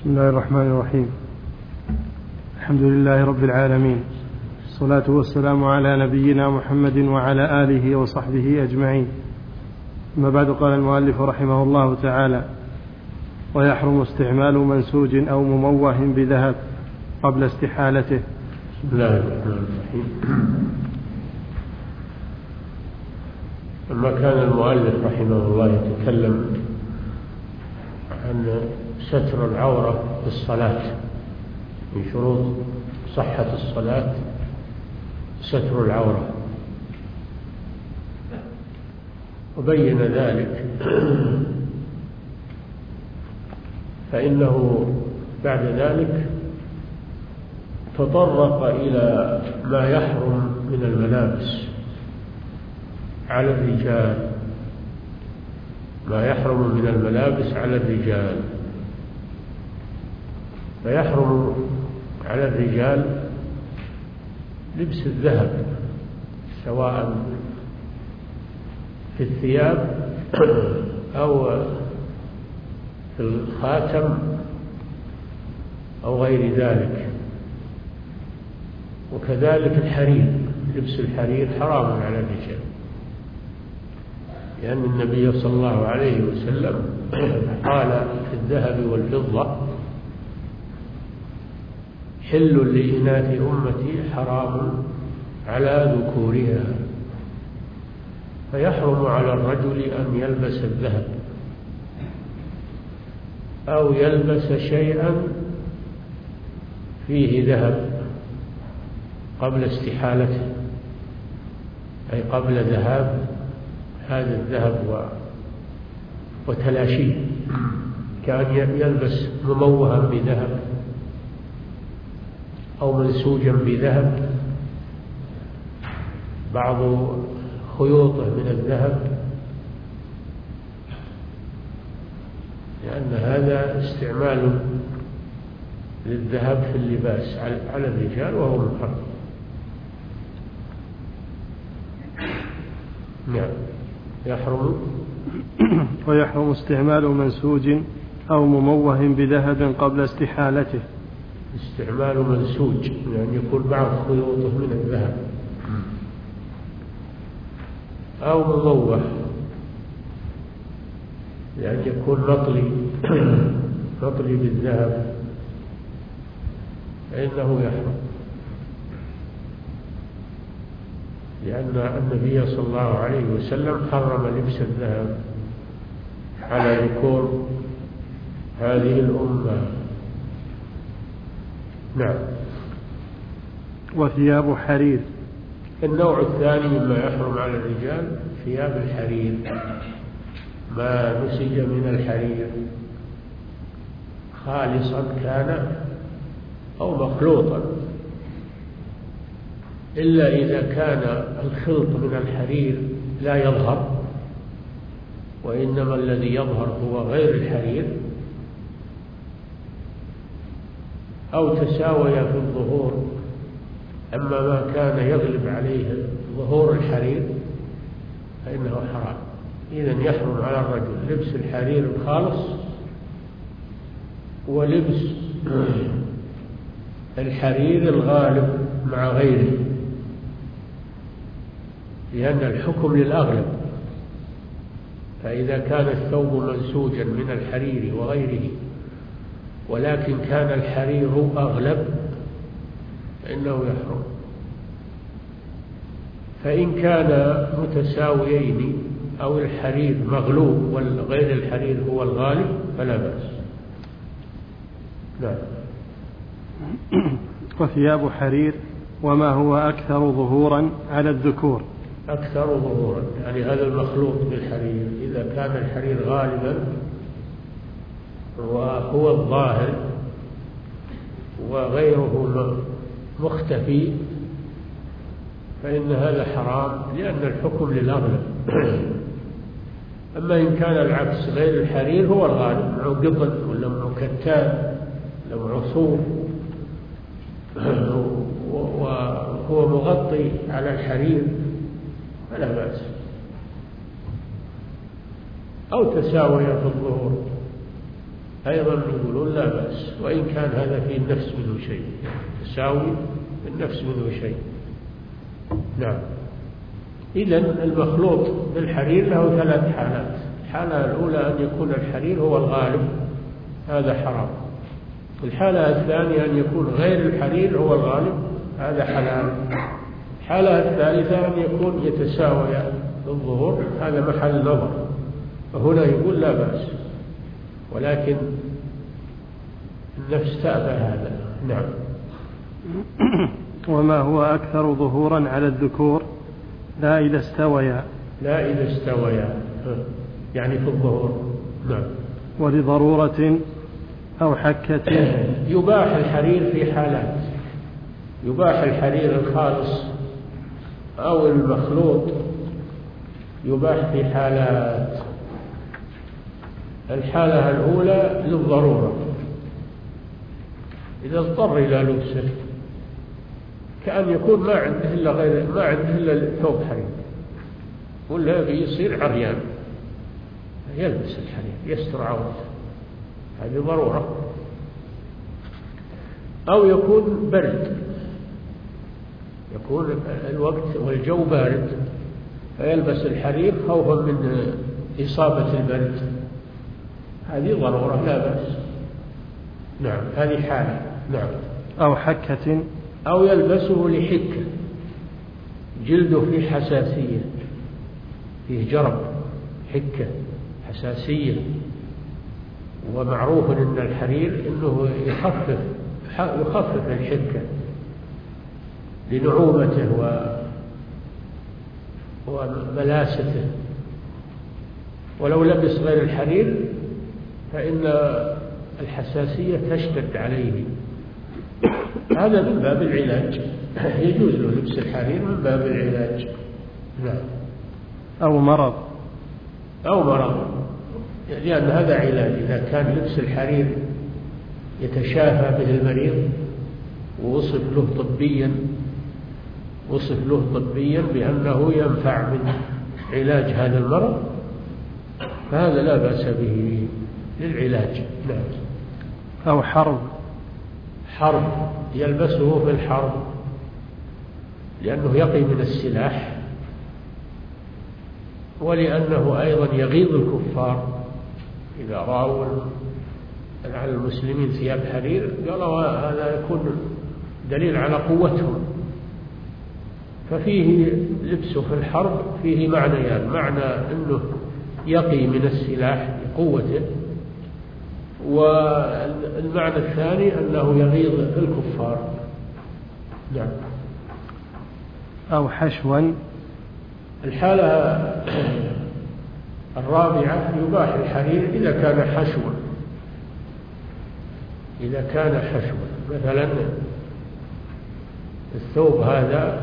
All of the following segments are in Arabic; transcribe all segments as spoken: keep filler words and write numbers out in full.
بسم الله الرحمن الرحيم. الحمد لله رب العالمين، الصلاة والسلام على نبينا محمد وعلى آله وصحبه أجمعين. أما بعد، قال المؤلف رحمه الله تعالى: ويحرم استعمال منسوج أو مموه بذهب قبل استحالته. بسم الله الرحمن الرحيم. لما كان المؤلف رحمه الله يتكلم عن ستر العورة في الصلاة، من شروط صحة الصلاة ستر العورة، وبين ذلك، فإنه بعد ذلك تطرق إلى ما يحرم من الملابس على الرجال، ما يحرم من الملابس على الرجال. فيحرم على الرجال لبس الذهب، سواء في الثياب أو في الخاتم أو غير ذلك. وكذلك الحرير، لبس الحرير حرام على الرجال، لأن النبي صلى الله عليه وسلم قال في الذهب والفضة: حل لإناث أمتي حرام على ذكورها. فيحرم على الرجل أن يلبس الذهب أو يلبس شيئا فيه ذهب قبل استحالته، أي قبل ذهاب هذا الذهب وتلاشيه، كان يلبس مموها بذهب أو منسوجا بذهب، بعض خيوطه من الذهب، لأن هذا استعمال للذهب في اللباس على الرجال وهو محرم. نعم. يحرم ويحرم استعمال منسوج أو مموه بذهب قبل استحالته. استعمال منسوج يعني يكون بعض خيوطه من الذهب، أو مموه يعني يكون مطلي مطلي بالذهب، فإنه يحرم، لأن النبي صلى الله عليه وسلم حرم لبس الذهب على ذكور هذه الأمة. نعم. وثياب حرير. النوع الثاني مما يحرم على الرجال ثياب الحرير، ما نسج من الحرير خالصا كان أو مخلوطا، إلا إذا كان الخلط من الحرير لا يظهر، وإنما الذي يظهر هو غير الحرير، أو تساوي في الظهور، أما ما كان يغلب عليه ظهور الحرير فإنه حرام. إذن يحرم على الرجل لبس الحرير الخالص ولبس الحرير الغالب مع غيره، لأن الحكم للأغلب. فإذا كان الثوب منسوجا من الحرير وغيره ولكن كان الحرير أغلب فإنه يحرم. فإن كان متساويين أو الحرير مغلوب وغير الحرير هو الغالب فلا بأس. نعم. وثياب حرير وما هو أكثر ظهورا على الذكور. أكثر ظهورا يعني هذا المخلوط بالحرير، إذا كان الحرير غالبا وهو الظاهر وغيره مختفي فإن هذا حرام، لأن الحكم للأغلب. أما إن كان العكس، غير الحرير هو الغالب، معه قطن ولا معه كتان ولا معه صوف وهو مغطي على الحرير فلا بأس. أو تساوي في الظهور، أيضا يقولون لا بأس، وإن كان هذا في النفس منه شيء، تساوي في النفس منه شيء. نعم. إذن المخلوط بالحرير له ثلاث حالات. الحالة الأولى أن يكون الحرير هو الغالب، هذا حرام. الحالة الثانية أن يكون غير الحرير هو الغالب، هذا حلال. الحالة الثالثة أن يكون يتساوي الظهور، هذا محل نظر، فهنا يقول لا بأس، ولكن النفس تأبى هذا. نعم. وما هو أكثر ظهورا على الذكور؟ لا إذا استويا. لا إذا استويا يعني في الظهور. نعم. ولضرورة أو حكة. يباح الحرير في حالات، يباح الحرير الخالص أو المخلوط، يباح في حالات. الحالة الأولى للضرورة، إذا اضطر إلى لبسه، كأن يكون ما عنده إلا غير ما عنده إلا ثوب حرير، ولا بيصير عريان، يلبس الحرير يستر عورته، هذه ضرورة. أو يكون برد، يكون الوقت والجو بارد فيلبس الحرير خوفا من إصابة البرد، هذه ضرورة لا بأس. نعم، هذه حالة. نعم. أو حكة. أو يلبسه لحكة، جلده فيه حساسية، فيه جرب، حكة، حساسية، ومعروف أن الحرير أنه يخفف يخفف الحكة لنعومته وملاسته. ولو لبس غير الحرير فإن الحساسية تشتد عليه، هذا من باب العلاج، يجوز له لبس الحرير من باب العلاج. نعم. أو مرض. أو مرض، لأن هذا علاج. إذا كان لبس الحرير يتشافى به المريض ووصف له طبيا وصف له طبيا بأنه ينفع من علاج هذا المرض، فهذا لا بأس به للعلاج. نعم. أو حرب. حرب، يلبسه في الحرب لأنه يقي من السلاح، ولأنه أيضا يغيظ الكفار إذا رأوا على المسلمين ثياب حرير قالوا هذا يكون دليل على قوتهم. ففيه لبسه في الحرب فيه معنيان، يعني معنى أنه يقي من السلاح بقوته، والمعنى الثاني أنه يغيظ الكفار. نعم. أو حشوا. الحالة الرابعة يباح الحرير إذا كان حشوا، إذا كان حشوا، مثلا الثوب هذا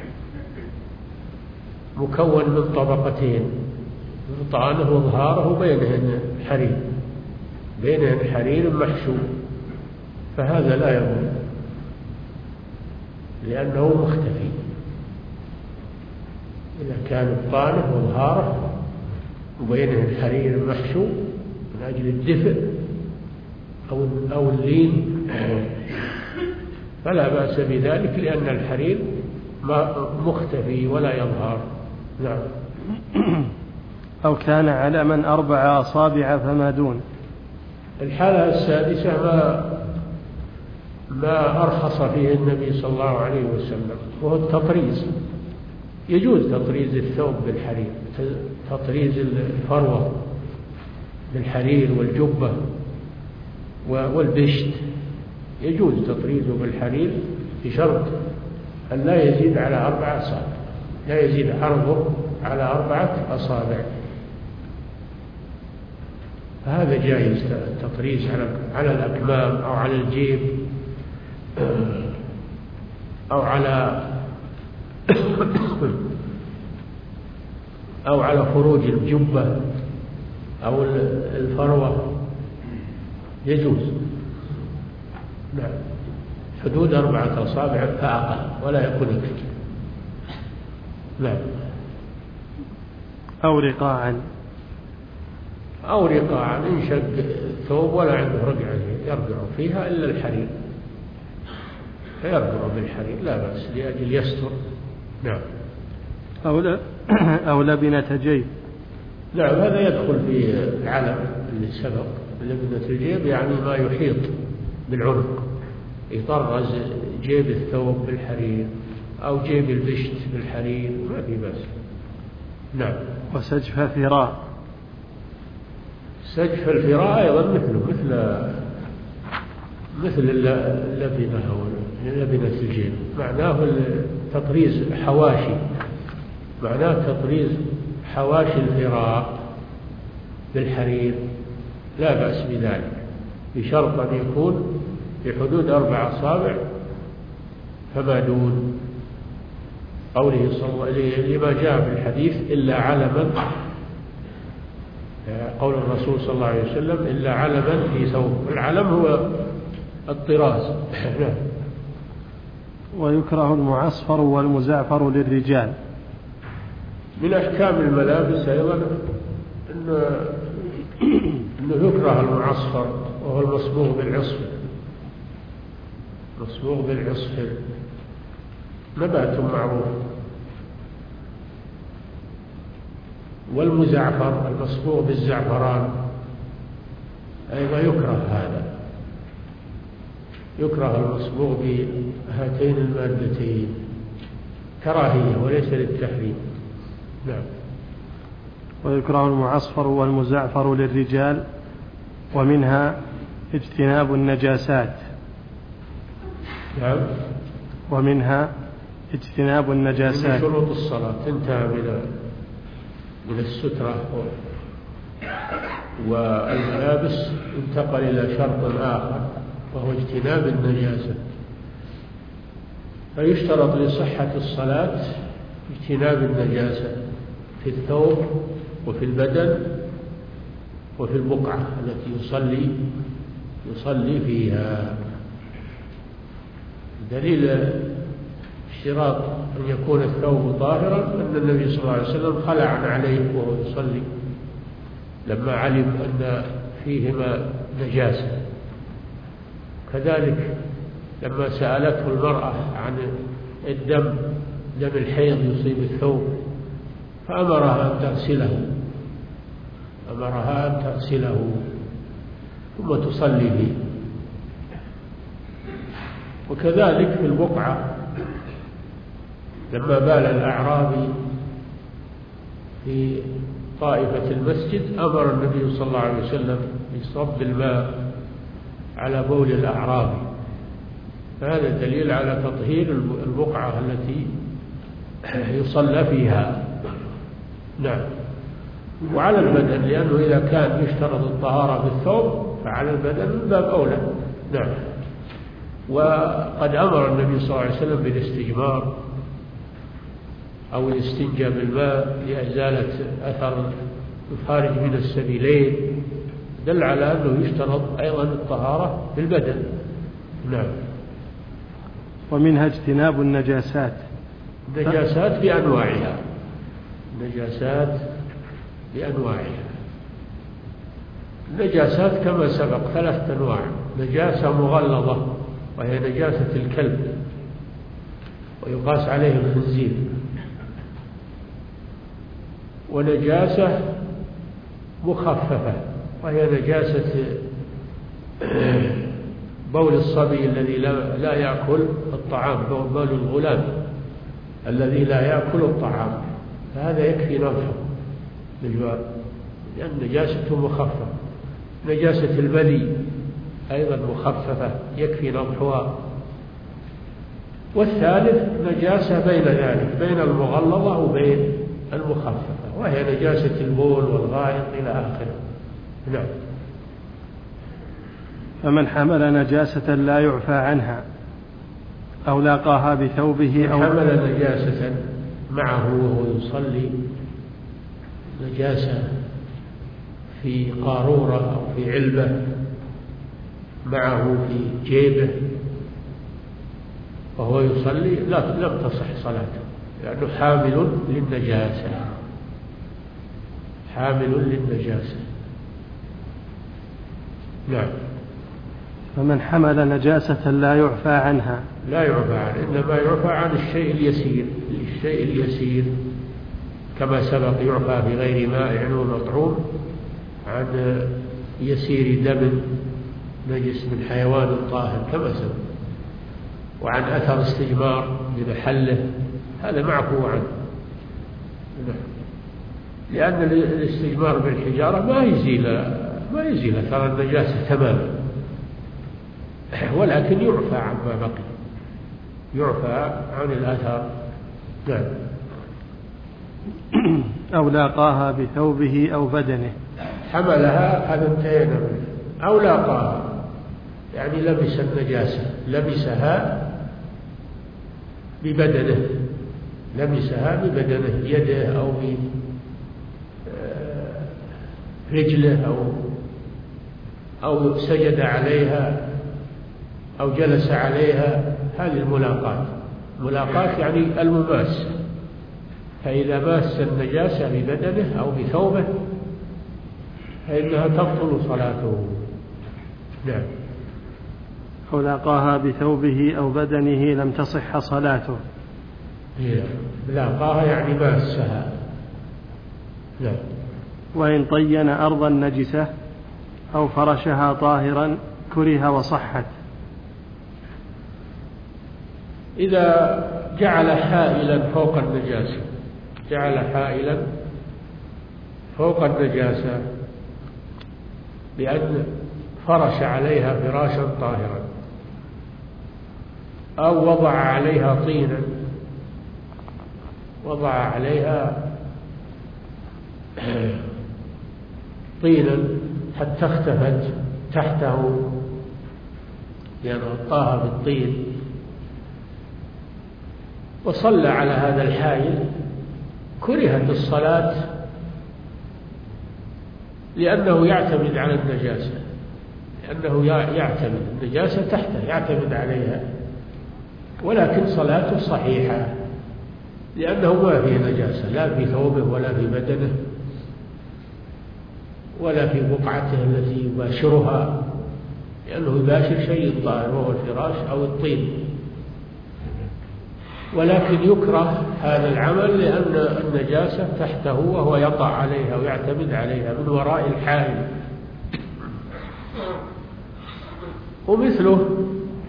مكون من طبقتين، طعنه وظهاره وبينهن حرير، بينهن حرير محشو، فهذا لا يضر لأنه مختفي. إذا كان الطعنه وظهاره وبينهن حرير محشو من أجل الدفء أو أو اللين فلا بأس بذلك، لأن الحرير مختفي ولا يظهر. نعم. أو كان على من أربع أصابع فما دون. الحالة السادسة ما ما أرخص فيه النبي صلى الله عليه وسلم، وهو التطريز. يجوز تطريز الثوب بالحرير، تطريز الفروة بالحرير والجبة والبشت، يجوز تطريزه بالحرير بشرط أن لا يزيد على أربع أصابع، لا يزيد عرضه على أربعة أصابع، فهذا جائز التطريز على الأكمام أو على الجيب أو على أو على فروج الجبة أو الفروة، يجوز. نعم. حدود أربعة أصابع فأقل ولا يكون أكثر. نعم. أو رقاعا. أو رقاعا، انشق الثوب ولا عنده رقعة يرقع فيها إلا الحرير، فيرقع بالحرير لا بأس لأجل يستر. نعم. أو, أو لبنة جيب. نعم هذا يدخل في العلم اللي سبق. لبنة الجيب يعني ما يحيط بالعنق، يطرز جيب الثوب بالحرير أو جيب البشت بالحرير ما في بأس. نعم. وسجف فراء. سجف الفراء أيضا مثله مثل مثل اللبنة أو لبنة الجيب، معناه تطريز حواشي، معناه تطريز حواشي الفراء بالحرير لا بأس بذلك، بشرط أن يكون في حدود أربع أصابع فما دون. قوله صلى الله عليه وسلم لما جاء في الحديث إلا علما، قول الرسول صلى الله عليه وسلم إلا علما في ثوب، العلم هو الطراز. ويكره المعصفر والمزعفر للرجال. من أحكام الملابس أيضا إنه, إنه يكره المعصفر وهو المصبوغ بالعصفر، مصبوغ بالعصفر نبات معروف، والمزعفر المصبوغ بالزعفران أيضا يكره هذا، يكره المصبوغ بهاتين المادتين كراهية وليس للتحريم. نعم. ويكره المعصفر والمزعفر للرجال، ومنها اجتناب النجاسات. نعم. ومنها اجتناب النجاسات. من شروط الصلاة انتهى من من السترة والملابس، انتقل إلى شرط آخر وهو اجتناب النجاسة. فيشترط لصحة الصلاة اجتناب النجاسة في الثوب وفي البدن وفي البقعة التي يصلي يصلي فيها. دليل اشتراط أن يكون الثوب طاهرا أن النبي صلى الله عليه وسلم خلع عليه وهو يصلي لما علم أن فيهما نجاسة. كذلك لما سألته المرأة عن الدم، دم الحيض يصيب الثوب، فأمرها أن تغسله أمرها أن تغسله ثم تصلي به. وكذلك في البقعة لما بال الأعرابي في طائفة المسجد أمر النبي صلى الله عليه وسلم بصب الماء على بول الأعرابي، فهذا دليل على تطهير البقعة التي يصلى فيها. نعم. وعلى البدن، لأنه إذا كان يشترط الطهارة في الثوب فعلى البدن من باب أولى. نعم. وقد أمر النبي صلى الله عليه وسلم بالاستجمار أو الاستنجاء بالماء لإزالة أثر الخارج من السبيلين، دل على أنه يشترط أيضا الطهارة بالبدن. نعم. ومنها اجتناب النجاسات. النجاسات بأنواعها، النجاسات بأنواعها. النجاسات كما سبق ثلاثة أنواع: نجاسة مغلظة وهي نجاسة الكلب ويقاس عليه الخنزير، ونجاسة مخففة وهي نجاسة بول الصبي الذي لا يأكل الطعام، بول الغلام الذي لا يأكل الطعام، فهذا يكفي نضحه بالجواب لأن نجاسته مخففة. نجاسة المني أيضا مخففة يكفي نضحها. والثالث نجاسة بين ذلك، بين المغلظة وبين المخففة، وهي نجاسة البول والغائط إلى آخره. نعم. فمن حمل نجاسة لا يعفى عنها أو لاقاها بثوبه أو حمل نجاسة معه وهو يصلي، نجاسة في قارورة أو في علبة معه في جيبه وهو يصلي، لا لم تصح صلاته لأنه حامل للنجاسة، حامل للنجاسة. نعم. فمن حمل نجاسة لا يعفى عنها. لا يعفى عنها، إنما يعفى عن الشيء اليسير. الشيء اليسير كما سبق يعفى بغير مائع ومطعوم عن يسير دم نجس من حيوان طاهر كما سبق، وعن أثر استجمار بمحله هذا معفو عنه، لأن الاستجمار بالحجارة ما يزيل ما يزيل أثر النجاسة تماما، ولكن يعفى عما بقي، يعفى عن الأثر. نعم. أو لاقاها بثوبه أو بدنه. حملها هذا انتهينا منه. أو لاقاها يعني لبس النجاسة، لبسها ببدنه، لبسها ببدنه، يده أو برجله أو أو سجد عليها أو جلس عليها. هذه الملاقات. ملاقات يعني المماس، فإذا ماس النجاسة ببدنه أو بثوبه فإنها تبطل صلاته. نعم. أو لاقاها بثوبه أو بدنه لم تصح صلاته. لاقاها يعني ماسها. نعم. وإن طين أرضا نجسة أو فرشها طاهرا كره وصحت. إذا جعل حائلا فوق النجاسة، جعل حائلا فوق النجاسة بأن فرش عليها فراشا طاهرا أو وضع عليها طينا، وضع عليها طينا حتى اختفت تحته لأنه غطاها بالطين، وصلى على هذا الحائل كرهت الصلاة لأنه يعتمد على النجاسة، لأنه يعتمد النجاسة تحته يعتمد عليها، ولكن صلاته صحيحة لأنه ما فيه نجاسة لا في ثوبه ولا في بدنه ولا في بقعته التي يباشرها، لأنه يباشر شيء طاهر وهو الفراش أو الطين. ولكن يكره هذا العمل لأن النجاسة تحته وهو يطع عليها ويعتمد عليها من وراء الحائل. ومثله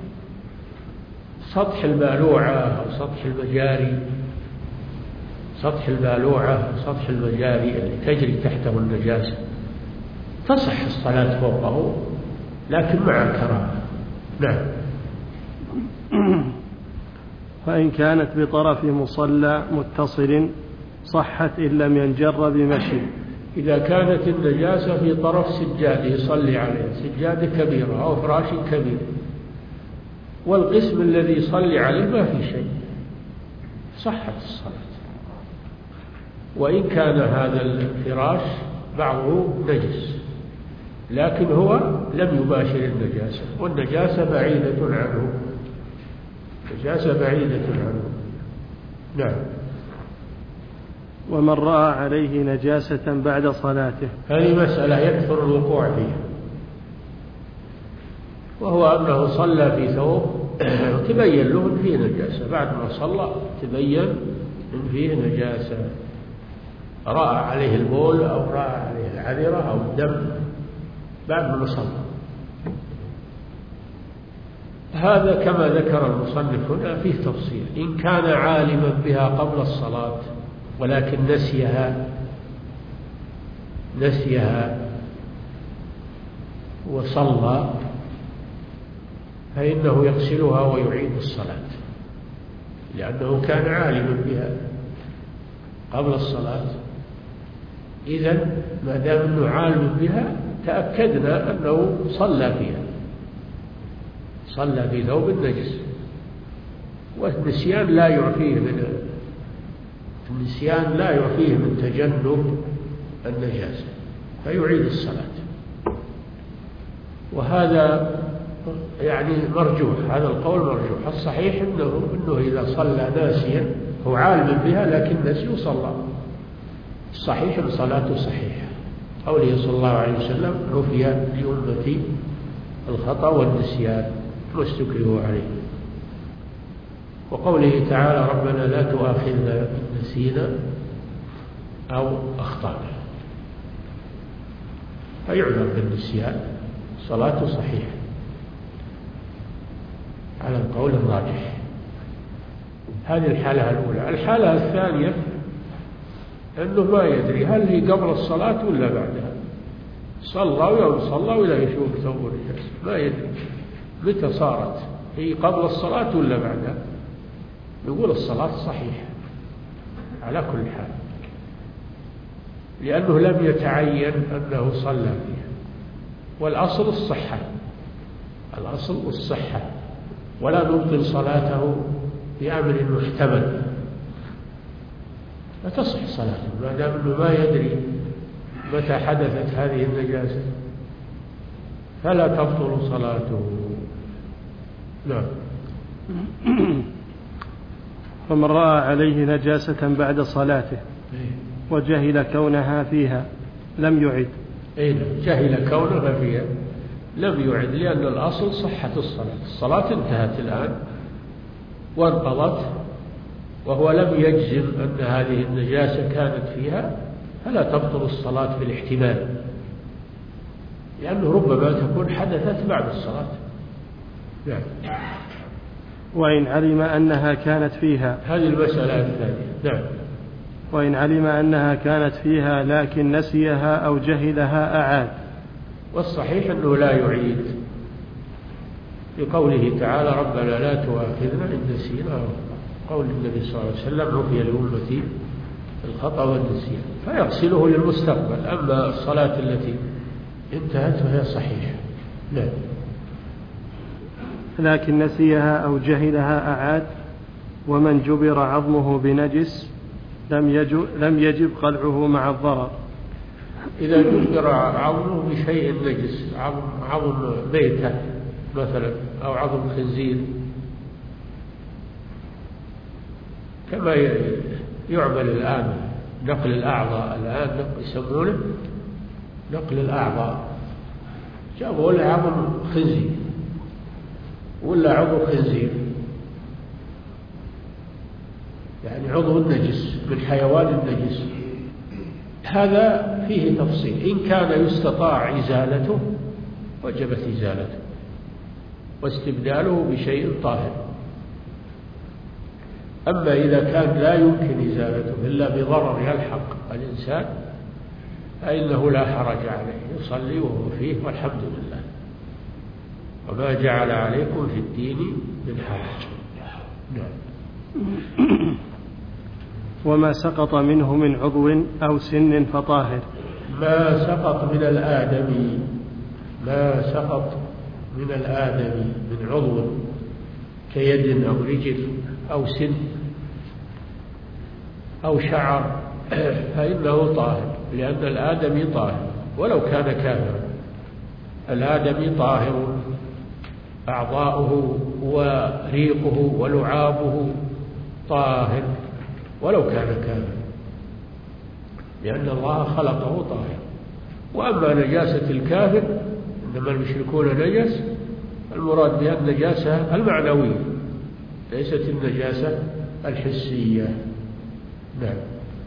سطح البالوعة أو سطح المجاري، سطح البالوعة أو سطح المجاري اللي تجري تحته النجاسة تصح الصلاة فوقه لكن مع الكراهة. نعم. فإن كانت بطرف مصلى متصل صحت إن لم ينجر بمشي. إذا كانت النجاسة في طرف سجاده يصلي عليه، سجادة كبيرة أو فراش كبير، والقسم الذي يصلي عليه ما في شيء صحت الصلاة. وإن كان هذا الفراش بعضه نجس لكن هو لم يباشر النجاسة، والنجاسة بعيدة عنه، نجاسة بعيدة عنه. نعم. ومن رأى عليه نجاسة بعد صلاته، هذه مسألة يكثر الوقوع فيها، وهو أنه صلى في ثوب وتبين له أن فيه نجاسة، بعد ما صلى تبين أن فيه نجاسة، رأى عليه البول أو رأى عليه العذرة أو الدم بعد ما صلى. هذا كما ذكر المصنف هنا فيه تفصيل. إن كان عالما بها قبل الصلاة ولكن نسيها نسيها وصلى فإنه يغسلها ويعيد الصلاة، لأنه كان عالما بها قبل الصلاة. إذن ما دام أنه عالم بها تأكدنا أنه صلى فيها، صلى في ثوب النجس، والنسيان لا يعفيه من النسيان لا يعفيه من تجنب النجاسة فيعيد الصلاة. وهذا يعني مرجوح، هذا القول مرجوح. الصحيح إنه, إنه إذا صلى ناسيا هو عالم بها لكن نسي وصلى، الصحيح أن صلاته صحيحة. قوله صلى الله عليه وسلم عفي لأمتي الخطأ والنسيان ما استكرهوا عليه. وقوله تعالى ربنا لا تؤاخذنا إن نسينا أو أخطأنا، فيعذر بالنسيان، صلاته صحيحة على القول الراجح. هذه الحالة الأولى. الحالة الثانية أنه ما يدري هل هي قبل الصلاة ولا بعدها، صلى ويوم صلى ولا يشوف ثوب النجاسة، ما يدري متى صارت، هي قبل الصلاة ولا بعدها. يقول الصلاة صحيحة على كل حال، لأنه لم يتعين أنه صلى فيها، والأصل الصحة، الأصل الصحة، ولا نبطل صلاته بأمر محتمل، لا تصح صلاته ما دام أنه ما يدري متى حدثت هذه النجاسة، فلا تبطل صلاته. نعم. فمن رأى عليه نجاسة بعد صلاته وجهل كونها فيها لم يعد. إيه، جهل كونها فيها لم يعد، لأن الأصل صحة الصلاة، الصلاة انتهت الآن وانقضت، وهو لم يجزم أن هذه النجاسة كانت فيها، فلا تبطل الصلاة بالاحتمال، لأنه ربما تكون حدثت بعد الصلاة. نعم. وإن علم أنها كانت فيها، هذه المسألة الثانية. نعم. وإن علم أنها كانت فيها لكن نسيها أو جهلها أعاد. والصحيح أنه لا يعيد، لقوله تعالى ربنا لا تؤاخذنا إن نسينا، قول النبي صلى الله عليه وسلم عفي لأمتي الخطأ والنسيان، فيغسله للمستقبل. أما الصلاة التي انتهت فهي صحيحة. لا. لكن نسيها أو جهلها أعاد. ومن جبر عظمه بنجس لم يجب, لم يجب قلعه مع الضرر. إذا جبر عظمه بشيء نجس، عظم, عظم ميتة مثلا أو عظم خنزير، كما يعمل الآن نقل الأعضاء، الآن يسمونه نقل الأعضاء، جابوا له عظم خنزير ولا عضو خنزير، يعني عضو النجس من حيوان النجس، هذا فيه تفصيل. إن كان يستطاع إزالته وجبت إزالته واستبداله بشيء طاهر. أما إذا كان لا يمكن إزالته إلا بضرر يلحق الإنسان فإنه لا حرج عليه، يصلي وهو فيه والحمد لله. وما جعل عليكم في الدين من حرج. نعم. وما سقط منه من عضو أو سن فطاهر. ما سقط من الآدمي، ما سقط من الآدمي من عضو كيد أو رجل أو سن أو شعر فإنه طاهر، لأن الآدمي طاهر ولو كان كافرا. الآدمي طاهر، أعضاؤه وريقه ولعابه طاهر ولو كان كافرا، لأن الله خلقه طاهر. وأما نجاسة الكافر إنما المشركون نجس، المراد بها النجاسة المعنوية ليست النجاسة الحسية. نعم.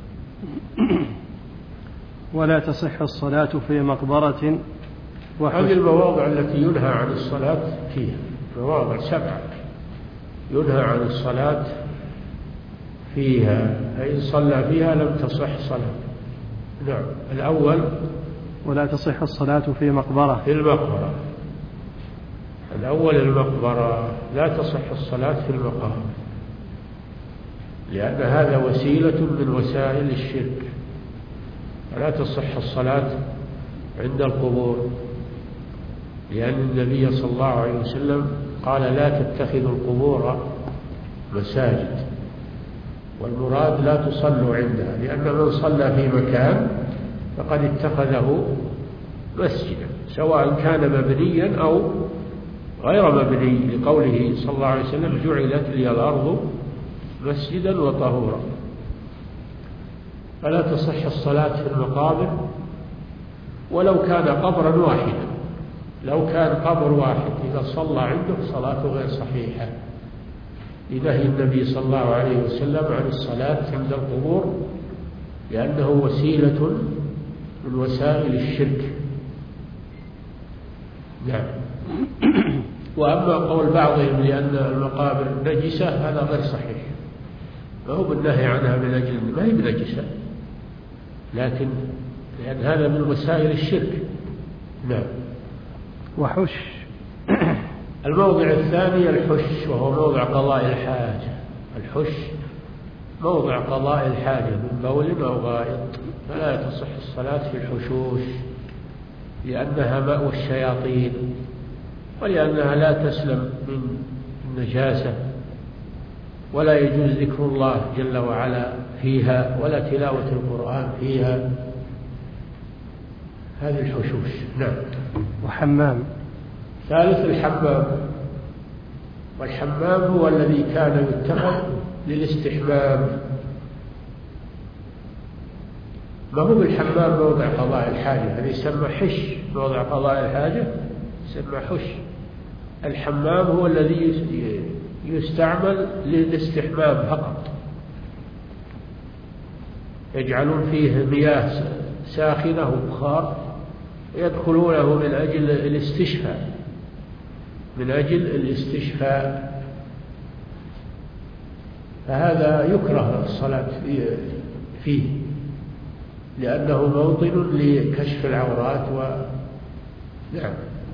ولا تصح الصلاة في مقبرة. هذه المواضع التي ينهى عن الصلاة فيها مواضع سبعة ينهى عن الصلاة فيها، فإن صلى فيها لم تصح صلاة. نعم. الأول ولا تصح الصلاة في مقبرة. في المقبرة. الأول المقبرة لا تصح الصلاة في المقام، لأن هذا وسيلة من وسائل الشرك، فلا تصح الصلاة عند القبور، لأن النبي صلى الله عليه وسلم قال لا تتخذوا القبور مساجد، والمراد لا تصلوا عندها، لأن من صلى في مكان فقد اتخذه مسجدا سواء كان مبنيا أو غير مبني، لقوله صلى الله عليه وسلم جعلت لي الأرض مسجدا وطهورا. فلا تصح الصلاة في المقابر ولو كان قبرا واحدا، لو كان قبر واحد إذا صلى عنده صلاته غير صحيحة، لنهي النبي صلى الله عليه وسلم عن الصلاة عند القبور، لأنه وسيلة من وسائل الشرك. نعم. وأما قول بعضهم لأن المقابر نجسة هذا غير صحيح، ما هو بالنهي عنها من أجل ما هي بنجسة، لكن لأن هذا من وسائل الشرك. نعم. وحش. الموضع الثاني الحش، وهو موضع قضاء الحاجة. الحش موضع قضاء الحاجة من بول أو غائط، فلا تصح الصلاة في الحشوش لأنها مأوى الشياطين، ولأنها لا تسلم من النجاسة، ولا يجوز ذكر الله جل وعلا فيها ولا تلاوة القرآن فيها. هذه الحشوش. نعم. وحمام. ثالث الحمام، والحمام هو الذي كان يتخذ للاستحمام، ما هو بالحمام موضع قضاء الحاجة، هذا يسمى حش. موضع قضاء الحاجة يسمى حش. الحمام هو الذي يستعمل للاستحمام فقط، يجعلون فيه مياه ساخنة وبخار يدخلونه من أجل الاستشفاء، من أجل الاستشفاء، فهذا يكره الصلاة فيه لأنه موطن لكشف العورات. و نعم.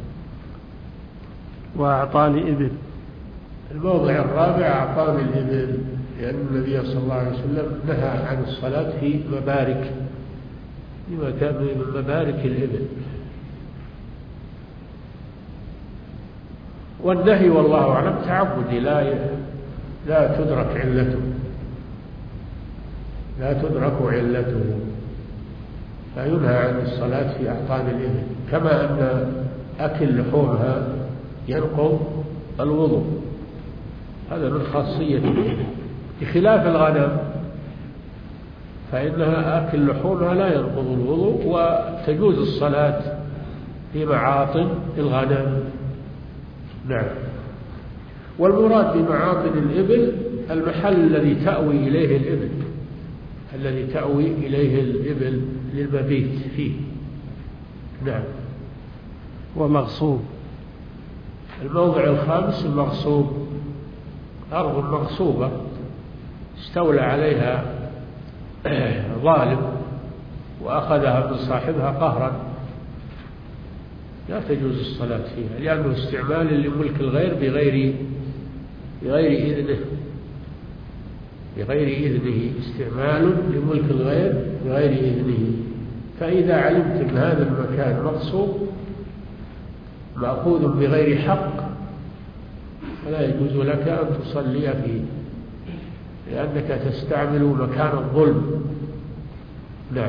وأعطاني إبل. الموضع الرابع أعطاني الإبل، لأن النبي صلى الله عليه وسلم نهى عن الصلاة في مبارك، لما كان من مبارك الإبل. والنهي والله أعلم تعبدي، لا لا تدرك علته، لا تدرك علته، فينهى عن الصلاة في أعطان الإبل، كما أن أكل لحومها ينقض الوضوء، هذا من خاصية الإبل، بخلاف الغنم فإنها أكل لحومها لا ينقض الوضوء، وتجوز الصلاة في معاطن الغنم. نعم. والمراد بمعاطن الإبل المحل الذي تأوي إليه الإبل، الذي تأوي إليه الإبل للمبيت فيه. نعم. ومغصوب. الموضع الخامس المغصوب، أرض مغصوبة استولى عليها ظالم وأخذها من صاحبها قهرا، لا تجوز الصلاة فيها، لأنه استعمال لملك الغير بغير بغير إذنه، بغير إذنه، استعمال لملك الغير بغير إذنه. فإذا علمت أن هذا المكان مغصوب مأخوذ بغير حق فلا يجوز لك أن تصلي فيه، لأنك تستعمل مكان الظلم. نعم.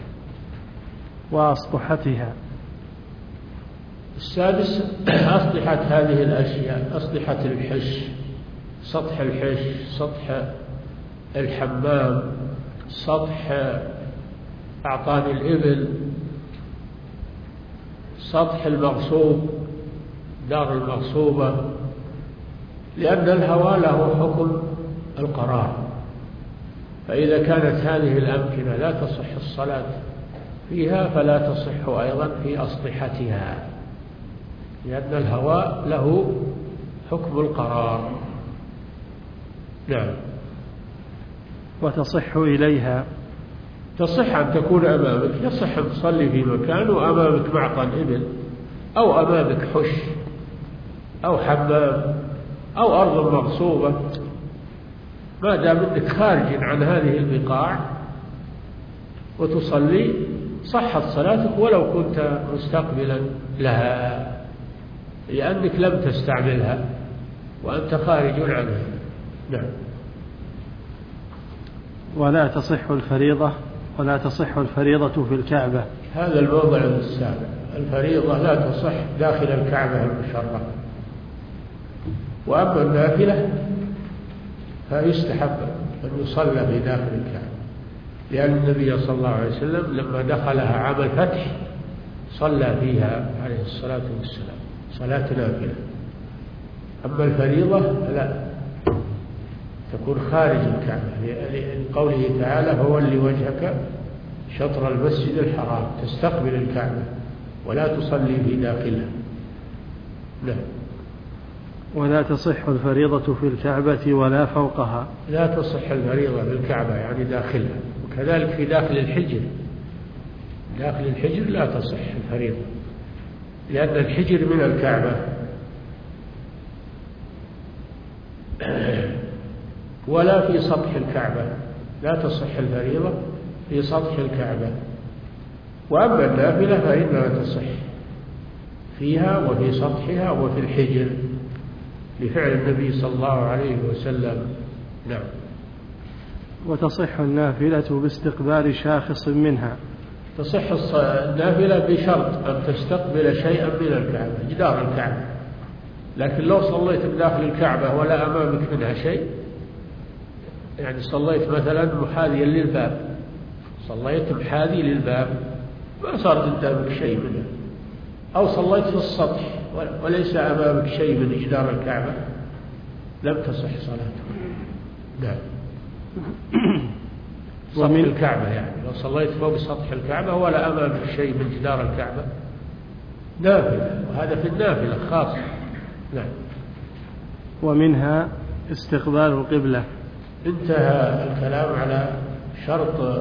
وأسطحتها. السادس أسطحة هذه الأشياء، أسطحة الحش، سطح الحش، سطح الحمام، سطح أعطان الإبل، سطح المغصوب، دار المغصوبة، لأن الهوى له حكم القرار، فإذا كانت هذه الأمكنة لا تصح الصلاة فيها فلا تصح أيضا في أسطحتها، لأن الهواء له حكم القرار. نعم. وتصح إليها. تصح أن تكون أمامك، يصح أن تصلي في مكان وأمامك معطن إبل أو أمامك حش أو حمام أو أرض مغصوبة، ما دام أنك خارج عن هذه البقاع وتصلي صحت صلاتك ولو كنت مستقبلا لها، لأنك لم تستعملها وأنت خارج عنها. نعم. ولا تصح الفريضة، ولا تصح الفريضة في الكعبة. هذا الموضع السابع، الفريضة لا تصح داخل الكعبة المشرفة، وأما النافلة فيستحب أن يصلى في داخل الكعبة، لأن النبي صلى الله عليه وسلم لما دخلها عام الفتح صلى فيها عليه الصلاة والسلام صلاة نافلة. أما الفريضة لا، تكون خارج الكعبة، لقوله تعالى فول وجهك شطر المسجد الحرام، تستقبل الكعبة ولا تصلي في داخلها. لا. ولا تصح الفريضة في الكعبة ولا فوقها. لا تصح الفريضة في الكعبة يعني داخلها، وكذلك في داخل الحجر، داخل الحجر لا تصح الفريضة، لأن الحجر من الكعبة. ولا في سطح الكعبة، لا تصح الفريضة في سطح الكعبة. وأما النافلة فإنها تصح فيها وفي سطحها وفي الحجر، لفعل النبي صلى الله عليه وسلم. نعم. وتصح النافلة باستقبال شاخص منها. تصح النافلة بشرط أن تستقبل شيئا من الكعبة، جدار الكعبة. لكن لو صليت بداخل الكعبة ولا أمامك منها شيء، يعني صليت مثلا محاذيا للباب، صليت محاذي للباب ما صار قدامك شيء منها، أو صليت في السطح وليس أمامك شيء من جدار الكعبة، لم تصح صلاتك. نعم. سطح الكعبة يعني لو صليت فوق سطح الكعبة ولا أمامك شيء من جدار الكعبة نافلة، وهذا في النافلة خاصة. نعم. ومنها استقبال القبلة. انتهى الكلام على شرط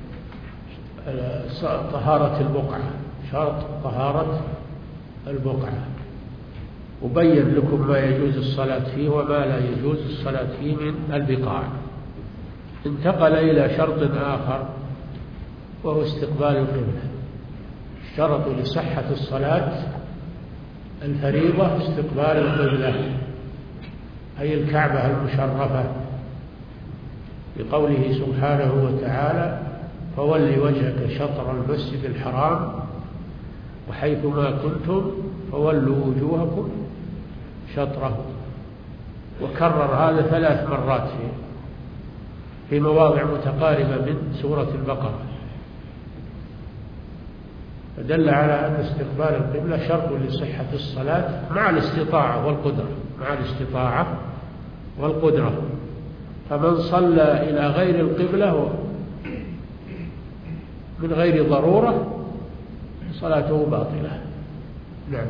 طهارة البقعة، شرط طهارة البقعة، وبين لكم ما يجوز الصلاة فيه وما لا يجوز الصلاة فيه من البقاع. انتقل إلى شرط آخر وهو استقبال القبلة. اشترطوا لصحة الصلاة الفريضة استقبال القبلة، أي الكعبة المشرفة، بقوله سبحانه وتعالى فول وجهك شطر المسجد الحرام وحيثما كنتم فولوا وجوهكم شطره. وكرر هذا ثلاث مرات في في مواضع متقاربة من سورة البقرة، فدل على أن استقبال القبلة شرط لصحة الصلاة مع الاستطاعة والقدرة، مع الاستطاعة والقدرة. فمن صلى إلى غير القبلة من غير ضرورة صلاته باطلة. نعم.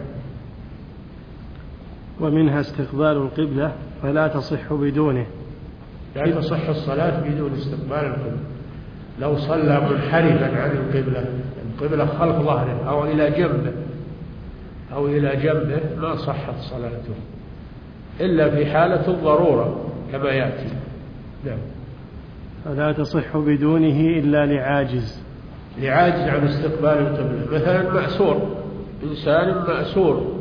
ومنها استقبال القبلة فلا تصح بدونه. لا تصح الصلاة بدون استقبال القبلة. لو صلى منحرفا عن القبلة، القبلة خلف ظهره أو إلى جنبه أو إلى جنبه ما صحت صلاته إلا في حالة الضرورة كما يأتي. نعم. فلا تصح بدونه إلا لعاجز، لعاجز عن استقبال القبلة. مثلا مأسور، إنسان مأسور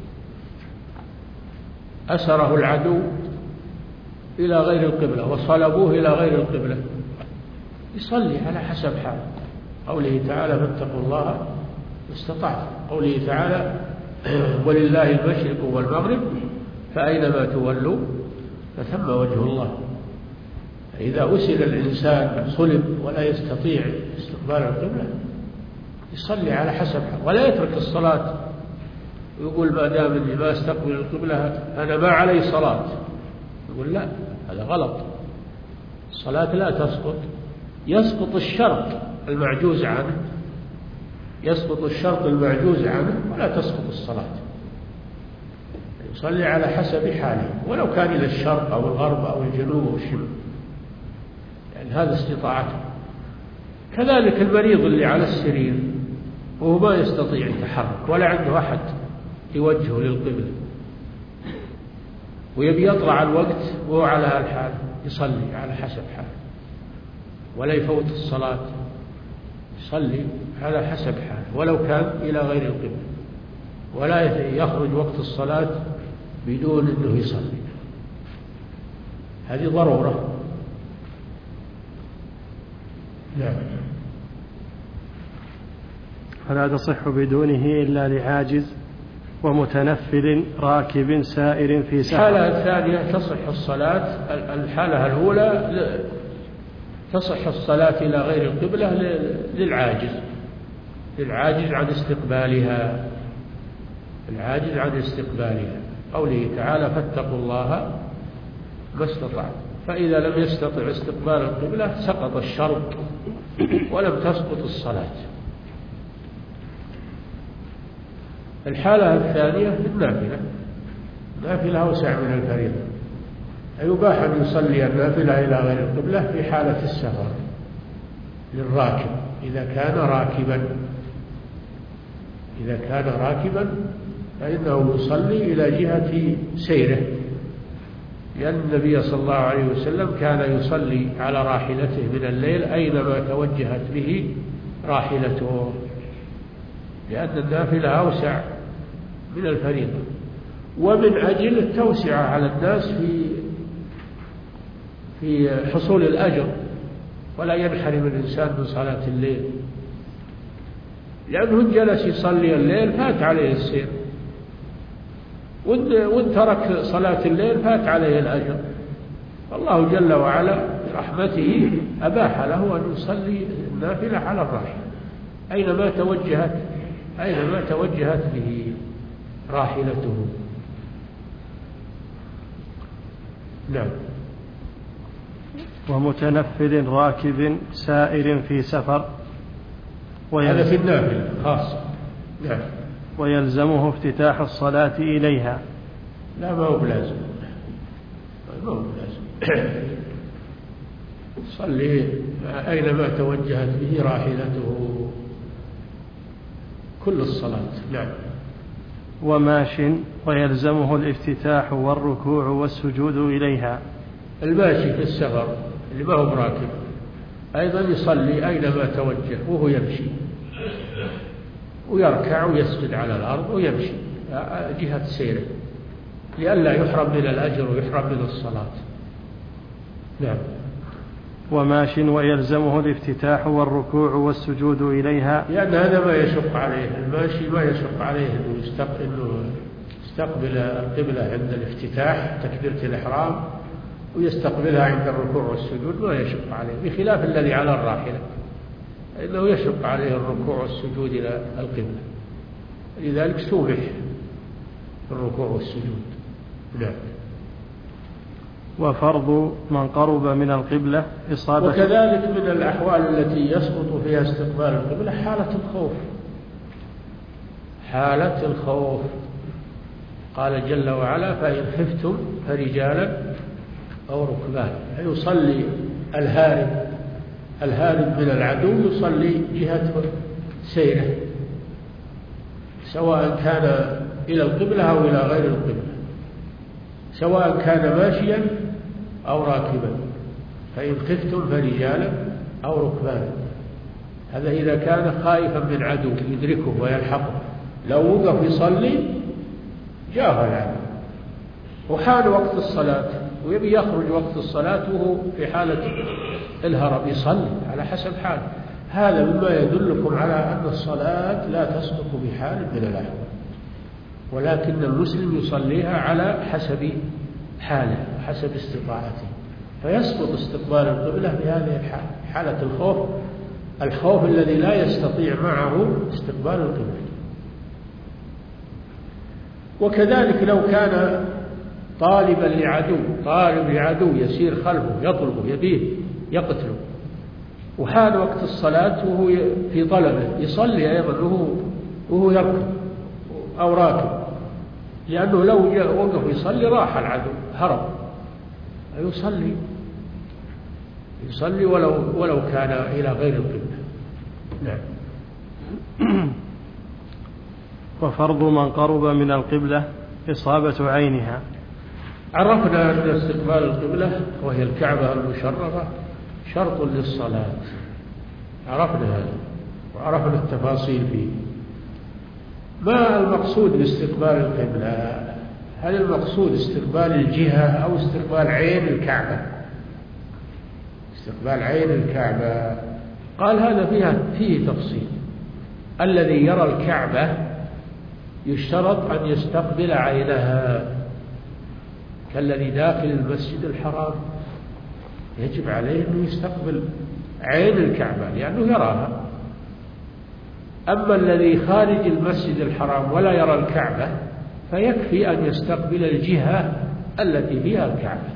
أسره العدو إلى غير القبلة وصلبوه إلى غير القبلة، يصلي على حسب حاله. قوله تعالى فاتقوا الله ما استطعتم، قوله تعالى ولله المشرق والمغرب فأينما تولوا فثم وجه الله. إذا أسر الإنسان صلب ولا يستطيع استقبال القبلة يصلي على حسب حاله، ولا يترك الصلاة ويقول ما دام إني ما استقبل القبلة أنا ما علي صلاة. يقول لا، هذا غلط. الصلاة لا تسقط، يسقط الشرط المعجوز عنه، يسقط الشرط المعجوز عنه ولا تسقط الصلاة. يصلي على حسب حاله ولو كان إلى الشرق أو الغرب أو الجنوب أو الشمال، يعني هذا استطاعته. كذلك المريض اللي على السرير وهو ما يستطيع يتحرك ولا عنده أحد يوجهه للقبلة ويبي يطلع الوقت وهو على هالحال، يصلي على حسب حاله ولا يفوت الصلاة، يصلي على حسب حاله ولو كان إلى غير القبلة، ولا يخرج وقت الصلاة بدون أنه يصلي. هذه ضرورة. نعم. فلا تصح بدونه إلا لعاجز ومتنفل راكب سائر في سفر. الحالة الثانية تصح الصلاة، الحالة الأولى تصح الصلاة إلى غير القبلة للعاجز، للعاجز عن استقبالها، العاجز عن استقبالها. قوله تعالى فاتقوا الله ما استطعتم، فإذا لم يستطع استقبال القبلة سقط الشرط ولم تسقط الصلاة. الحالة الثانية في النافلة، النافلة أوسع من الفريضة، يباح أن يصلي النافلة إلى غير القبلة في حالة السفر للراكب إذا كان راكبا، إذا كان راكبا فإنه يصلي إلى جهة سيره، لأن النبي صلى الله عليه وسلم كان يصلي على راحلته من الليل أينما توجهت به راحلته، لأن النافلة أوسع من الفريضة، ومن أجل التوسعة على الناس في في حصول الأجر، ولا ينحرم الإنسان من صلاة الليل، لأنه إن جلس يصلي الليل فات عليه السير، وإن ترك صلاة الليل فات عليه الأجر. الله جل وعلا برحمته أباح له أن يصلي النافلة على الراحلة أينما توجهت أينما توجهت به راحلته. نعم. ومتنفل راكب سائر في سفر، هذا في النافلة خاصة. نعم. ويلزمه افتتاح الصلاة إليها. لا، ما هو بلازم، ما هو بلازم. صلي أينما توجهت به راحلته كل الصلاة. نعم. وماش ويلزمه الافتتاح والركوع والسجود إليها. الماشي في السفر اللي ما هو براكب أيضا يصلي أينما توجه وهو يمشي، ويركع ويسجد على الأرض ويمشي جهة سيره لئلا يحرم من الأجر ويحرم من الصلاة. نعم. وماش ويلزمه الافتتاح والركوع والسجود إليها، لأن هذا ما يشق عليه، الماشي ما يشق عليه أنه يستقبل القبلة عند الافتتاح تكبيرة الإحرام ويستقبلها عند الركوع والسجود، ما يشق عليه، بخلاف الذي على الراحلة إنه يشق عليه الركوع والسجود إلى القبلة، لذلك سوبح الركوع والسجود. نعم. وفرض من قرب من القبلة إصابة. وكذلك من الأحوال التي يسقط فيها استقبال القبلة حالة الخوف، حالة الخوف. قال جل وعلا فإن خفتم فرجالا أو ركبان، يصلي الهارب الهارب من العدو يصلي جهة سيره سواء كان إلى القبلة أو إلى غير القبلة، سواء كان ماشيا أو راكبا. فإن خفتم فرجالا أو ركبانا، هذا إذا كان خائفا من عدو يدركه ويلحقه، لو وقف يصلي جاه العدو وحان وقت الصلاة ويبي يخرج وقت الصلاة وهو في حالة الهرب يصلي على حسب حاله. هذا مما يدلكم على أن الصلاة لا تسقط بحال من الأحوال، ولكن المسلم يصليها على حسب حاله وحسب استطاعته، فيسقط استقبال القبلة بهذه الحالة، حالة الخوف، الخوف الذي لا يستطيع معه استقبال القبلة. وكذلك لو كان طالبا لعدو، طالب لعدو يسير خلفه يطلبه يبيه يقتله، وحان وقت الصلاة وهو في طلبه يصلي أيضا وهو, وهو يركض أو راكب، لأنه لو وقف يصلي راح العدو هرب، يصلي يصلي ولو ولو كان إلى غير القبلة. نعم. وفرض من قرب من القبلة إصابة عينها. عرفنا أن استقبال القبلة وهي الكعبة المشرفة شرط للصلاة، عرفنا هذا وعرفنا التفاصيل فيه. ما المقصود باستقبال القبلة؟ هل المقصود استقبال الجهة أو استقبال عين الكعبة؟ استقبال عين الكعبة قال هذا فيها فيه تفصيل. الذي يرى الكعبة يشترط أن يستقبل عينها، كالذي داخل المسجد الحرام يجب عليه أن يستقبل عين الكعبة لأنه يراها. أما الذي خارج المسجد الحرام ولا يرى الكعبة فيكفي أن يستقبل الجهة التي فيها الكعبة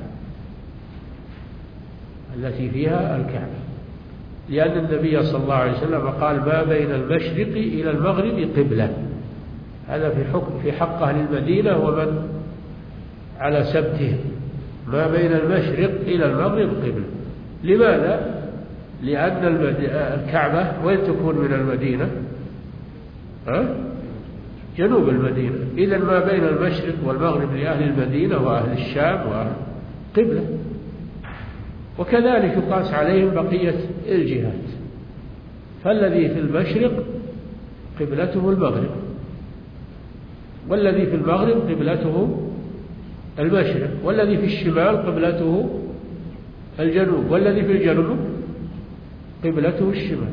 التي فيها الكعبة لأن النبي صلى الله عليه وسلم قال ما بين المشرق إلى المغرب قبلة. هذا في حكم في حق أهل المدينة ومن على سبتهم، ما بين المشرق إلى المغرب قبلة. لماذا؟ لأن الكعبة وين تكون من المدينة؟ ها؟ جنوب المدينة. إذا ما بين المشرق والمغرب لأهل المدينة وأهل الشام وأهل قبلة، وكذلك يقاس عليهم بقية الجهات. فالذي في المشرق قبلته المغرب، والذي في المغرب قبلته المشرق، والذي في الشمال قبلته الجنوب، والذي في الجنوب قبلته الشمال.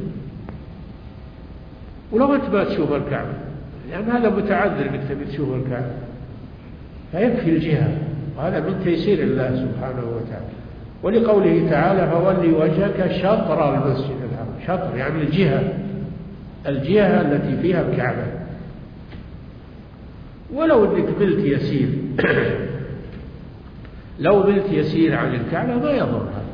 ولو أنت ما تشوف الكعبة، لأن هذا متعذر أنك تبي تشوف الكعبة، فيكفي الجهة، وهذا من تيسير الله سبحانه وتعالى. ولقوله تعالى فولي وجهك شطر المسجد الحرام، شطر يعني الجهة الجهة التي فيها الكعبة. ولو انك ملت يسير لو ملت يسير عن الكعبة ما يضر هذا.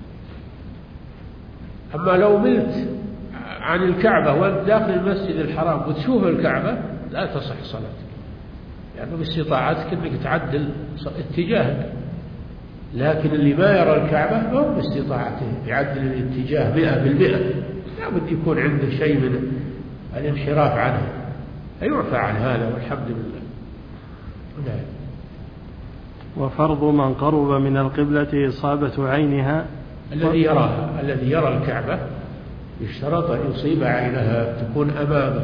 أما لو ملت عن الكعبة وأنت داخل المسجد الحرام وتشوف الكعبة لا تصح صلاتك، لأنه يعني باستطاعتك أنك تعدل اتجاهك. لكن اللي ما يرى الكعبة ما هو باستطاعته يعدل الاتجاه مئة بالمئة، لابد يكون عنده شيء من الانحراف عنه، فيعفى عن هذا والحمد لله. نعم. وفرض من قرب من القبلة إصابة عينها. الذي يراها الذي يرى الكعبة يشترط أن يصيب عينها، تكون أمامه،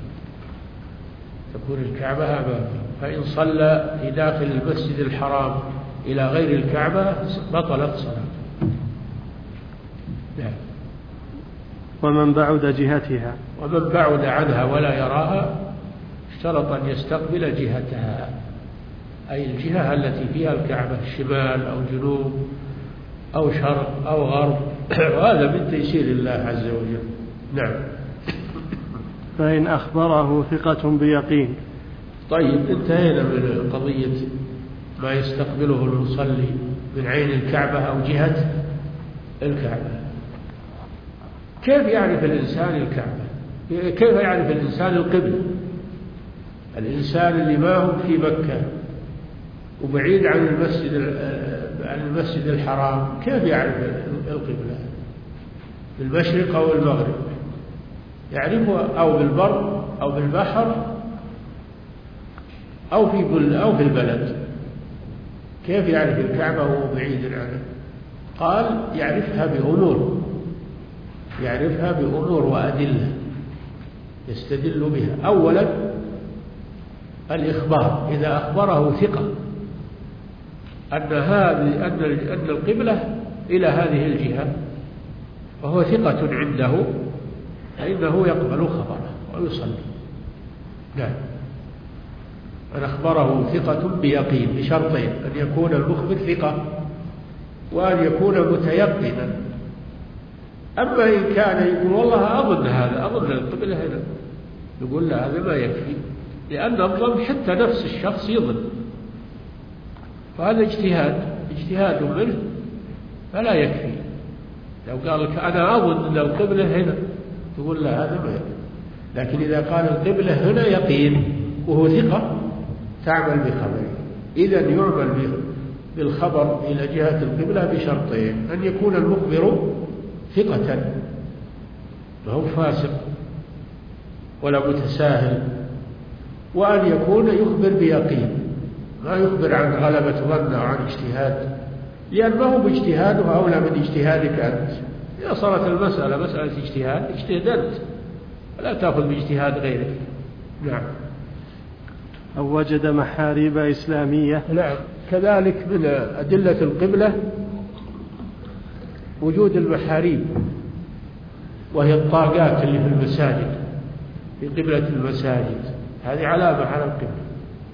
تكون الكعبة أمامه. فإن صلى في داخل المسجد الحرام إلى غير الكعبة بطلت صلاته. نعم. ومن بعد جهتها ومن بعد عنها ولا يراها اشترط أن يستقبل جهتها، أي الجهة التي فيها الكعبة، شمال أو جنوب أو شرق أو غرب، وهذا من تيسير الله عز وجل. نعم. فإن أخبره ثقة بيقين. طيب انتهينا من قضية ما يستقبله المصلي من عين الكعبة أو جهة الكعبة. كيف يعرف الإنسان الكعبة؟ كيف يعرف الإنسان القبلة؟ الإنسان اللي ما هو في مكة وبعيد عن المسجد عن المسجد الحرام كيف يعرف القبلة؟ بالمشرق أو المغرب يعرفها، أو بالبر أو بالبحر أو في أو في البلد. كيف يعرف الكعبة وهو بعيد عنه؟ قال يعرفها بأمور يعرفها بأمور وأدلة يستدل بها. أولا الإخبار، إذا أخبره ثقة أن هذه أن أن القبلة إلى هذه الجهة وهو ثقة عنده فإنه يقبل خبره ويصلي. نعم. من أخبره ثقة بيقين بشرطين: أن يكون المخبر ثقة وأن يكون متيقنا. أما إن كان يقول والله أظن هذا أظن القبلة هنا، يقول لا هذا ما يكفي، لأن الظن حتى نفس الشخص يظن، فهذا اجتهاد اجتهاد منه فلا يكفي. لو قال أنا أظن أن القبلة هنا تقول لا هذا ما يكفي. لكن إذا قال القبلة هنا يقين وهو ثقة تعمل بخبره. إذن يعمل بالخبر إلى جهة القبلة بشرطين: أن يكون المخبر ثقة ما هو فاسق ولا متساهل، وأن يكون يخبر بيقين ما يخبر عن غلبة ظن أو عن اجتهاد، لأن ما هو باجتهاده أولى من اجتهادك أنت. إذا صارت المسألة مسألة اجتهاد اجتهدت ولا تأخذ باجتهاد غيرك. نعم. أو وجد محاريب إسلامية. نعم. كذلك من أدلة القبلة وجود المحاريب، وهي الطاقات اللي في المساجد في قبلة المساجد، هذه علامة على القبلة.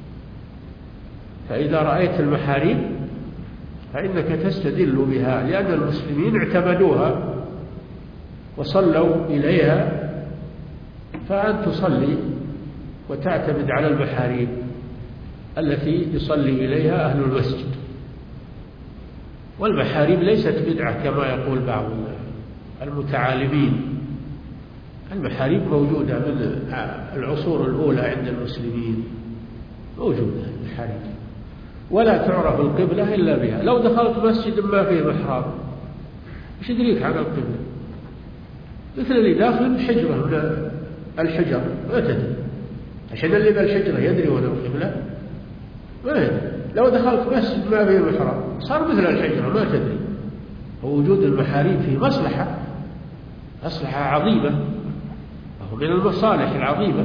فإذا رأيت المحاريب فإنك تستدل بها، لأن المسلمين اعتمدوها وصلوا إليها فأن تصلي وتعتمد على المحاريب التي يصلي إليها أهل المسجد. والمحاريب ليست بدعة كما يقول بعض المتعالمين، المحاريب موجودة من العصور الأولى عند المسلمين، موجودة المحاريب، ولا تعرف القبلة إلا بها. لو دخلت مسجد ما فيه محراب وش يدريك عن القبلة؟ مثل اللي داخل حجرة من الحجر ما تدري، عشان اللي بالحجرة يدري وين القبلة؟ ما يدري. لو دخلت مسجد ما فيه محراب صار مثل الحجرة ما تدري. ووجود المحاريب فيه مصلحة، مصلحة عظيمة، وهو من المصالح العظيمة،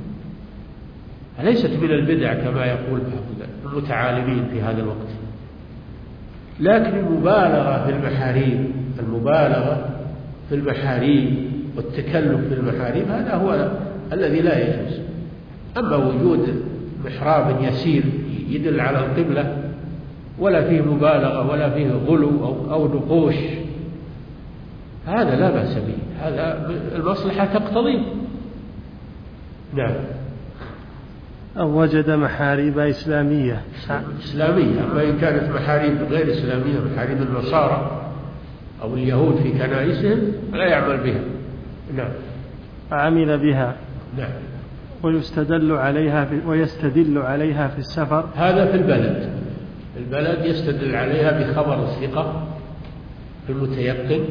ليست من البدع كما يقول المتعالمين في هذا الوقت. لكن المبالغة في المحاريب، المبالغة في المحاريب والتكلف في المحاريب هذا هو الذي لا يجوز. أما وجود محراب يسير يدل على القبلة ولا فيه مبالغة ولا فيه غلو أو, أو نقوش، هذا لا بأس به، هذا المصلحة تقتضي. نعم. أو وجد محاريب إسلامية إسلامية. أما إن كانت محاريب غير إسلامية، محاريب النصارى أو اليهود في كنائسهم لا يعمل بها. نعم. عمل بها. نعم. ويستدل عليها في ويستدل عليها في السفر. هذا في البلد، البلد يستدل عليها بخبر الثقة المتيقن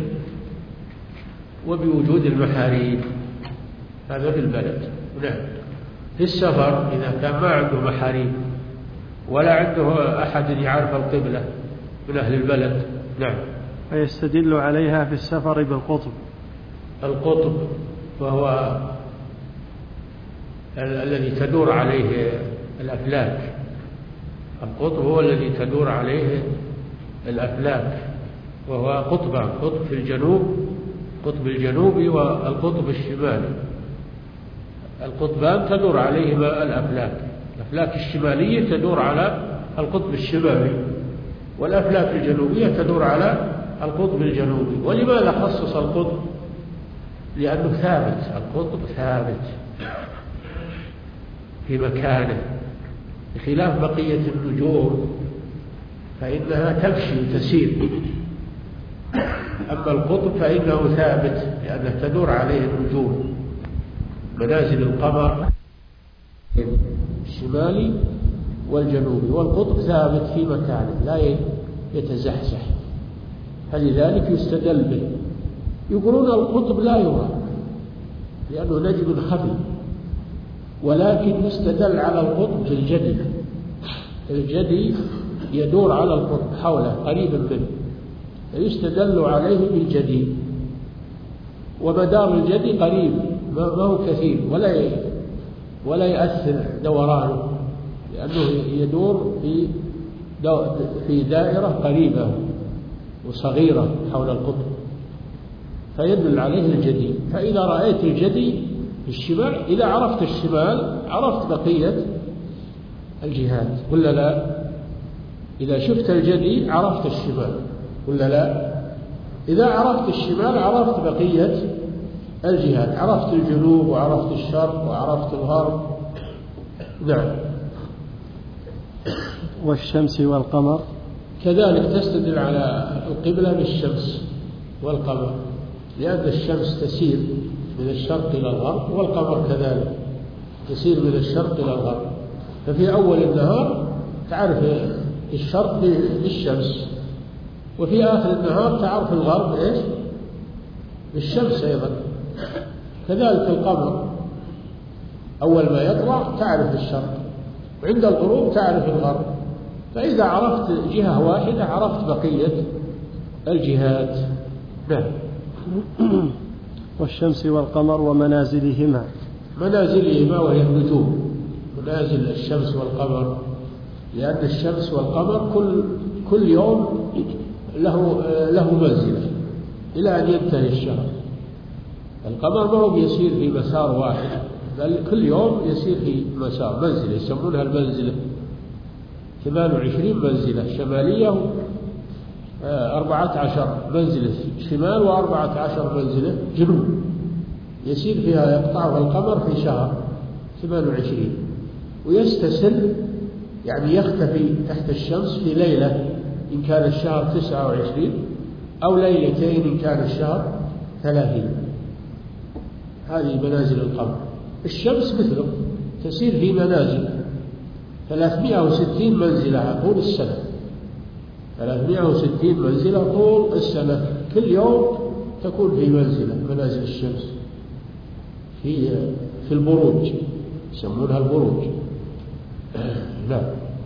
وبوجود المحاريب، هذا في البلد. نعم. في السفر إذا كان ما عنده محاريب ولا عنده أحد يعرف القبلة من أهل البلد. نعم. ويستدل عليها في السفر بالقطب. القطب وهو الذي تدور عليه الأفلاك، القطب هو الذي تدور عليه الأفلاك، وهو قطبان، قطب في الجنوب، قطب الجنوبي والقطب الشمالي. القطبان تدور عليهما الأفلاك، الأفلاك الشمالية تدور على القطب الشمالي، والأفلاك الجنوبية تدور على القطب الجنوبي. ولماذا خصص القطب؟ لأنه ثابت، القطب ثابت في مكانه، بخلاف بقية النجوم فإنها تمشي وتسير، أما القطب فإنه ثابت لأنه تدور عليه النجوم، منازل القمر الشمالي والجنوبي، والقطب ثابت في مكانه لا يتزحزح، فلذلك يستدل به. يقولون القطب لا يرى لأنه نجم خفي، ولكن يستدل على القطب في الجدي، الجدي يدور على القطب حوله قريبا منه، يستدل عليه بالجدي، ومدار الجدي قريب ما هو كثير ولا ولا يؤثر دورانه، لأنه يدور في في دائرة قريبة وصغيرة حول القطب، فيدل عليه الجدي. فإذا رأيت الجدي في الشمال، إذا عرفت الشمال عرفت بقية الجهات ولا لا؟ إذا شفت الجدي عرفت الشمال ولا لا؟ إذا عرفت الشمال عرفت بقية الجهات، عرفت الجنوب وعرفت الشرق وعرفت الغرب. نعم. والشمس والقمر كذلك تستدل على القبلة بالشمس والقمر، لأن الشمس تسير من الشرق إلى الغرب، والقمر كذلك تسير من الشرق إلى الغرب. ففي أول النهار تعرف الشرق بالشمس، وفي آخر النهار تعرف الغرب إيش؟ بالشمس أيضا. كذلك القمر أول ما يطلع تعرف الشرق، وعند الغروب تعرف الغرب. فإذا عرفت جهة واحدة عرفت بقية الجهات. نعم. والشمس والقمر ومنازلهما. منازلهما وهي النجوم، منازل الشمس والقمر، لأن الشمس والقمر كل كل يوم له له منزلة إلى أن ينتهي الشهر. القمر ما هو يسير في مسار واحد، بل كل يوم يسير في مسار منزلة يسمونها المنزلة، ثمان وعشرين منزلة شمالية، أربعة عشر منزلة شمال، وأربعة عشر منزلة جنوب. يسير فيها يقطعها القمر في شهر ثمانية وعشرين، ويستسل يعني يختفي تحت الشمس في ليلة إن كان الشهر تسعة وعشرين، أو ليلتين إن كان الشهر ثلاثين. هذه منازل القمر. الشمس مثله تسير في منازل ثلاثمائة وستين منزلة طول السنة، ثلاثمائة وستين منزلة طول السنة، كل يوم تكون في منزلة منازل الشمس في في البروج، يسمونها البروج. نعم.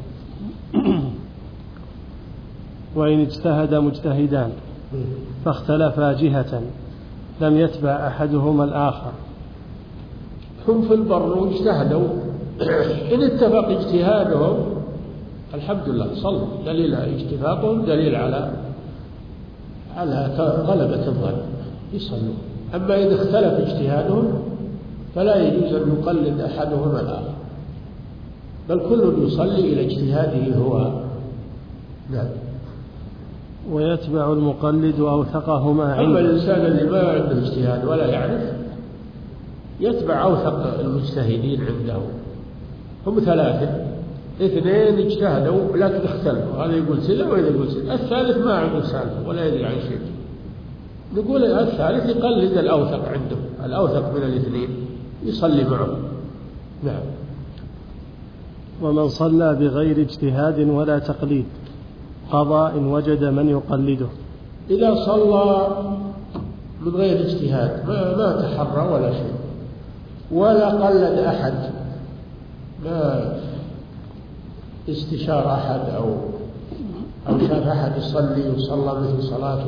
وإن اجتهد مجتهدان فاختلفا جهة لم يتبع أحدهما الآخر. هم في البر واجتهدوا، إن اتفق اجتهادهم الحمد لله صلوا، دليل على اتفاقهم دليل على على غلبة الظن، يصلوا. أما إذا اختلف اجتهادهم فلا يجوز أن يقلد أحدهما الآخر، بل كل يصلي إلى اجتهاده هو. نعم. ويتبع المقلد أوثقهما عنده. أما الإنسان اللي ما عنده اجتهاد ولا يعرف يتبع أوثق المجتهدين عنده. هم ثلاثة، اثنين اجتهدوا لكن اختلفوا، هذا يقول سلة وهذا يقول سلة، الثالث ما عنده سالفة ولا يدري عن شيء، نقول الثالث يقلد الأوثق عنده، الأوثق من الاثنين يصلي معه. نعم. ومن صلى بغير اجتهاد ولا تقليد قضى إن وجد من يقلده. إذا صلى من غير اجتهاد ما, ما تحرى ولا شيء ولا قلد أحد، ما استشار أحد أو أو شاف أحد يصلي وصلى مثل صلاته،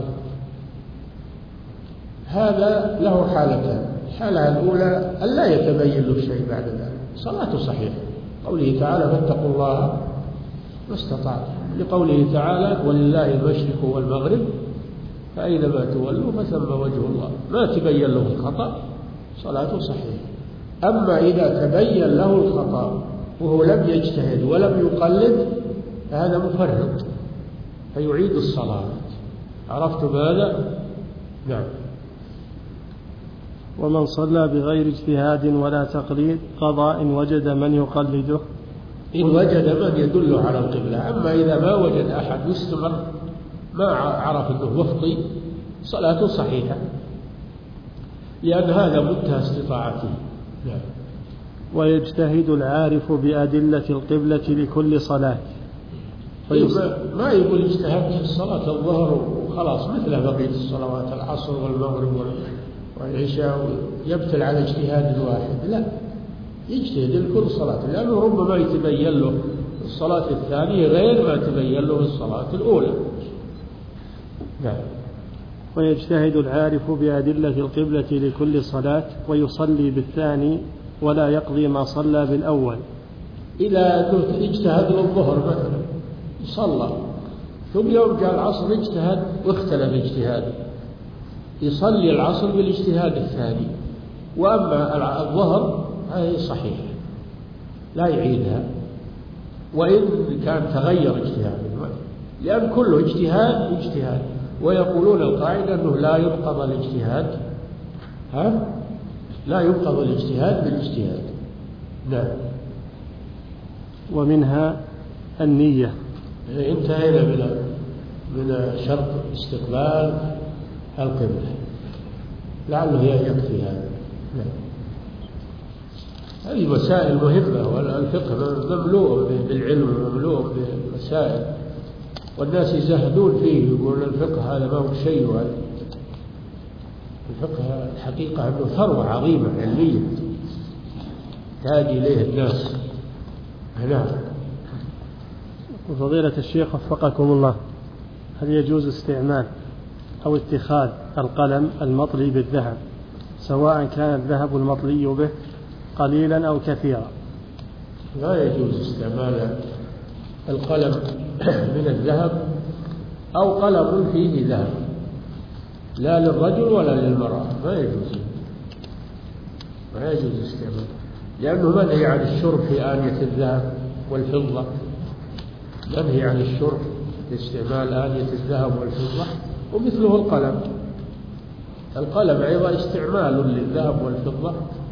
هذا له حالتان. الحالة الأولى أن لا يتبين له شيء بعد ذلك، صلاته صحيحة، قوله تعالى فاتقوا الله ما استطعتم، لقوله تعالى ولله المشرق والمغرب فأينما تولوا فثم وجه الله، ما تبين له الخطأ صلاته صحيحة. أما إذا تبين له الخطأ وهو لم يجتهد ولم يقلد فهذا مفرط فيعيد الصلاة. عرفتم هذا؟ نعم. ومن صلى بغير اجتهاد ولا تقليد قضى إن وجد من يقلده، إن وجد من يدله على القبلة. أما إذا ما وجد أحد يستمر ما عرف أنه وفقي صلاته صحيحة، لأن هذا منتهى استطاعته. نعم. ويجتهد العارف بأدلة القبلة لكل صلاة. ما يقول اجتهدت في الصلاة الظهر وخلاص مثل بقية الصلوات العصر والمغرب والعشاء يبتل على اجتهاد واحد، لا، يجتهد لكل صلاة، لأنه ربما يتبين له الصلاة الثانية غير ما تبين له الصلاة الأولى. نعم. ويجتهد العارف بأدلة القبلة لكل صلاة ويصلي بالثاني ولا يقضي ما صلى بالأول. إذا اجتهد الظهر مثلا صلى، ثم يوم جاء العصر اجتهد واختلف اجتهاده، يصلي العصر بالاجتهاد الثاني. وأما الظهر هذه صحيحة لا يعيدها وإن كان تغير اجتهاده، لأن كله اجتهاد واجتهاد. ويقولون القاعدة أنه لا ينقض الاجتهاد ها لا ينقض الاجتهاد بالاجتهاد. نعم. ومنها النية. انتهينا من من شرط استقبال القبلة، لعله يكفي هذا. نعم. هذه مسائل مهمة، والفقه مملوء بالعلم ومملوء بالمسائل، والناس يزهدون فيه يقولون الفقه هذا ما هو شيء. وهذا الفقه الحقيقة أنه ثروة عظيمة علمية تحتاج إليه الناس. نعم. وفضيلة الشيخ وفقكم الله، هل يجوز استعمال أو اتخاذ القلم المطلي بالذهب سواء كان الذهب المطلي به قليلا أو كثيرا؟ لا يجوز استعمال القلم من الذهب أو قلم فيه ذهب، لا للرجل ولا للمرأة، ما يجوز ما يجوز استعمال، لأنه منهي عن الشرب في آنية الذهب والفضة، منهي عن الشرب باستعمال آنية الذهب والفضة، ومثله القلم القلم أيضا استعمال للذهب والفضة،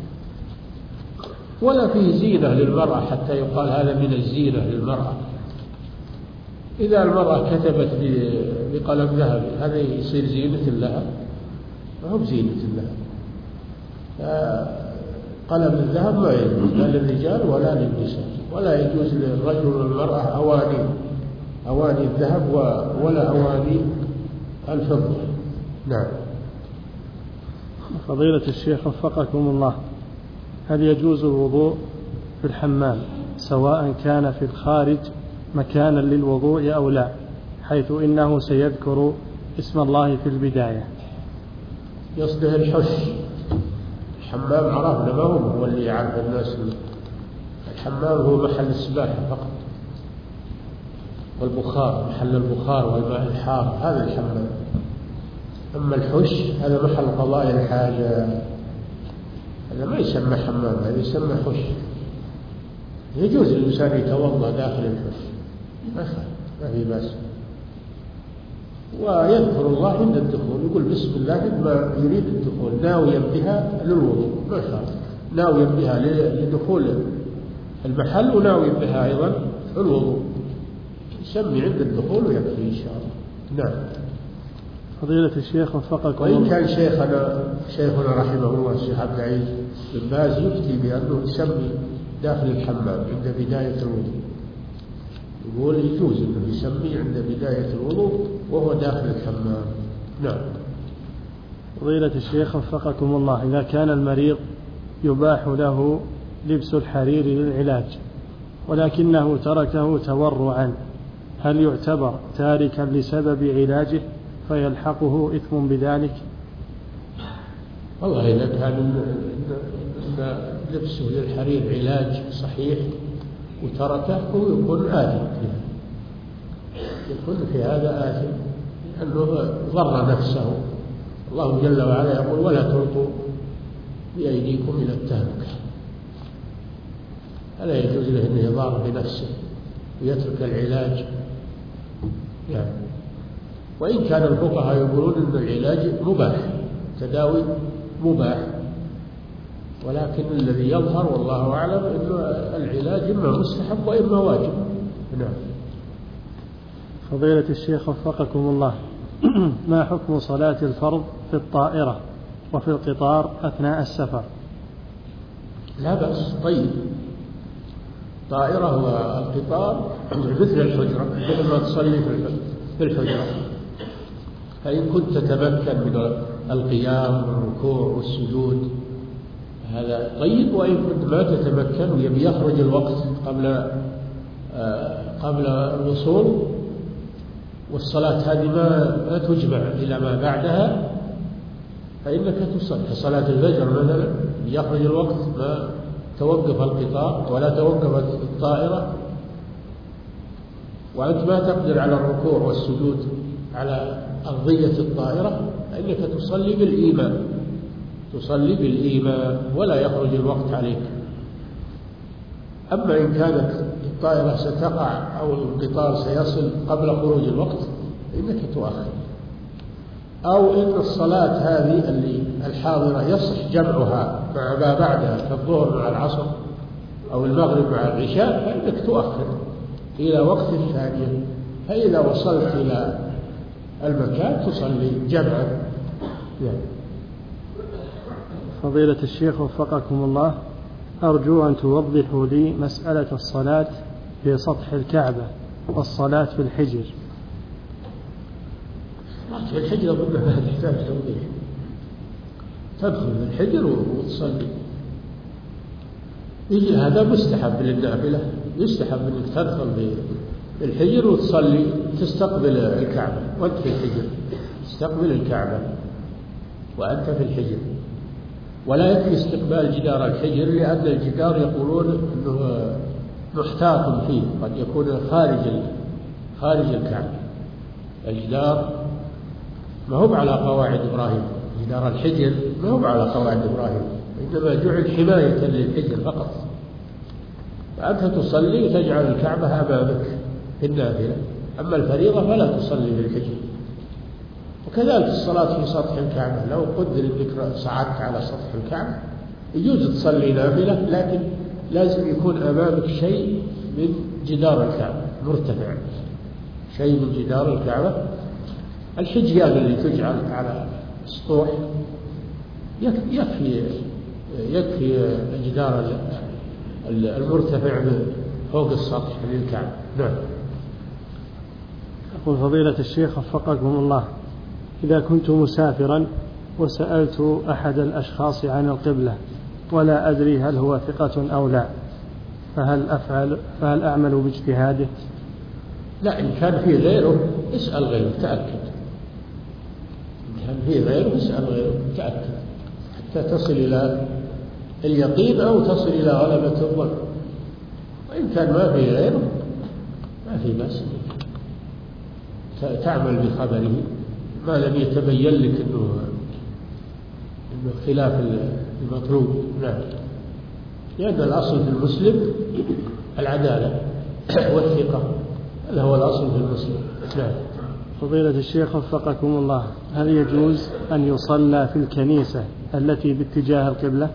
ولا فيه زينة للمرأة حتى يقال هذا من الزينة للمرأة. إذا المرأة كتبت بقلم ذهبي هذا يصير زينة لها؟ ما هو زينة لها. قلم الذهب ما يجوز لا للرجال ولا للنساء، ولا يجوز للرجل والمرأة أواني أواني الذهب ولا أواني الفضة. نعم. فضيلة الشيخ وفقكم الله، هل يجوز الوضوء في الحمام سواء كان في الخارج مكانا للوضوء أو لا، حيث إنه سيذكر اسم الله في البداية؟ يصده الحش. الحمام عرفنا ما هو هو اللي يعرف الناس. الحمام هو محل السباحة فقط، والبخار محل البخار والماء الحار، هذا الحمام. أما الحش هذا محل قضاء الحاجة، هذا ما يسمى حمام، هذا يسمى حش. يجوز للإنسان يتوضأ داخل الحش، ما ما في بأس، ويذكر الله عند الدخول، يقول بسم الله عندما يريد الدخول ناويا بها للوضوء، ما شاء الله، ناويا بها لدخول المحل وناويا بها أيضا الوضوء، يسمي عند الدخول ويكفي إن شاء الله. نعم. فضيلة الشيخ وفقكم. وإن كان شيخنا شيخنا رحمه الله الشيخ عبد العزيز بن باز يفتي بأنه يسمي داخل الحمام عند بداية الوضوء، يقول يجوز أنه يسمي عند بداية الوضوء وهو داخل الحمام. نعم. فضيلة الشيخ وفقكم الله، إذا كان المريض يباح له لبس الحرير للعلاج ولكنه تركه تورعا، هل يعتبر تاركا لسبب علاجه فيلحقه إثم بذلك؟ والله إذا كان لبسه للحرير علاج صحيح وتركه هو يكون آثم، يكون في هذا آثم لأنه ضر نفسه. الله جل وعلا يقول ولا تلقوا بأيديكم إلى التهلكة، ألا يجوز له أن يضار بنفسه ويترك العلاج يعني. وإن كان الفقهاء يقولون أن العلاج مباح، تداوي مباح، ولكن الذي يظهر والله أعلم أن العلاج إما مستحب وإما واجب. نعم. فضيلة الشيخ وفقكم الله، ما حكم صلاة الفرض في الطائرة وفي القطار أثناء السفر؟ لا بأس، طيب. الطائرة والقطار مثل الحجرة، مثل ما تصلي في الحجرة، فإن كنت تتمكن من القيام والركوع والسجود هذا طيب، وإن كنت ما تتمكن ويبي يخرج الوقت قبل قبل الوصول والصلاة هذه ما ما تجمع إلى ما بعدها فإنك تصلي كصلاة الفجر مثلا، يخرج الوقت ما توقف القطار ولا توقفت الطائرة وأنت ما تقدر على الركوع والسجود على أرضية الطائرة، فإنك تصلي بالإيمان، تصلي بالإيمان ولا يخرج الوقت عليك. أما إن كانت الطائرة ستقع أو القطار سيصل قبل خروج الوقت فإنك تؤخر، أو إن الصلاة هذه اللي الحاضرة يصح جمعها مع ما بعدها كالظهر مع العصر أو المغرب مع العشاء فإنك تؤخر إلى وقت ثاني، فإذا وصلت إلى المكان تصلي جمعا. يعني. فضيلة الشيخ وفقكم الله، أرجو أن توضحوا لي مسألة الصلاة في سطح الكعبة والصلاة في الحجر. في الحجر أظن ما تحتاج توضيح، تدخل في الحجر وتصلي، يجي هذا مستحب للنافلة، يستحب أنك تدخل في الحجر وتصلي تستقبل الكعبة وأنت في الحجر، تستقبل الكعبة وأنت في الحجر، ولا يكفي استقبال جدار الحجر لأن الجدار يقولون أنه محتاط فيه، قد يكون خارج خارج الكعبة. الجدار ما هو على قواعد إبراهيم، جدار الحجر ما هو على قواعد إبراهيم، إنما جعل حماية للحجر فقط، فأنت تصلي وتجعل الكعبة أمامك في النافلة، أما الفريضة فلا تصلي في الحجر. وكذلك الصلاة في سطح الكعبة، لو قدر أنك صعدت على سطح الكعبة يجوز تصلي نافلة، لكن لازم يكون أمامك شيء من جدار الكعبة مرتفع، شيء من جدار الكعبة. الحجيان اللي تجعل على السطوح يكفي يكفي الجدار المرتفع فوق السطح للكعبة. نعم. يقول فضيلة الشيخ وفقكم الله، إذا كنت مسافرا وسألت أحد الأشخاص عن القبلة ولا أدري هل هو ثقة أو لا، فهل أفعل فهل أعمل باجتهاده؟ لا، إن كان في غيره اسأل غيره تأكد، إن كان في غيره اسأل غيره تأكد حتى تصل إلى اليقين أو تصل إلى غلبة الظن. وإن كان ما في غيره ما في بأس، تعمل بخبره ما لم يتبين لك أنه أنه خلاف المطلوب. نعم. لأن الأصل في المسلم العدالة والثقة، هذا هو الأصل في المسلم. نعم. فضيلة الشيخ وفقكم الله، هل يجوز أن يصلى في الكنيسة التي باتجاه القبلة؟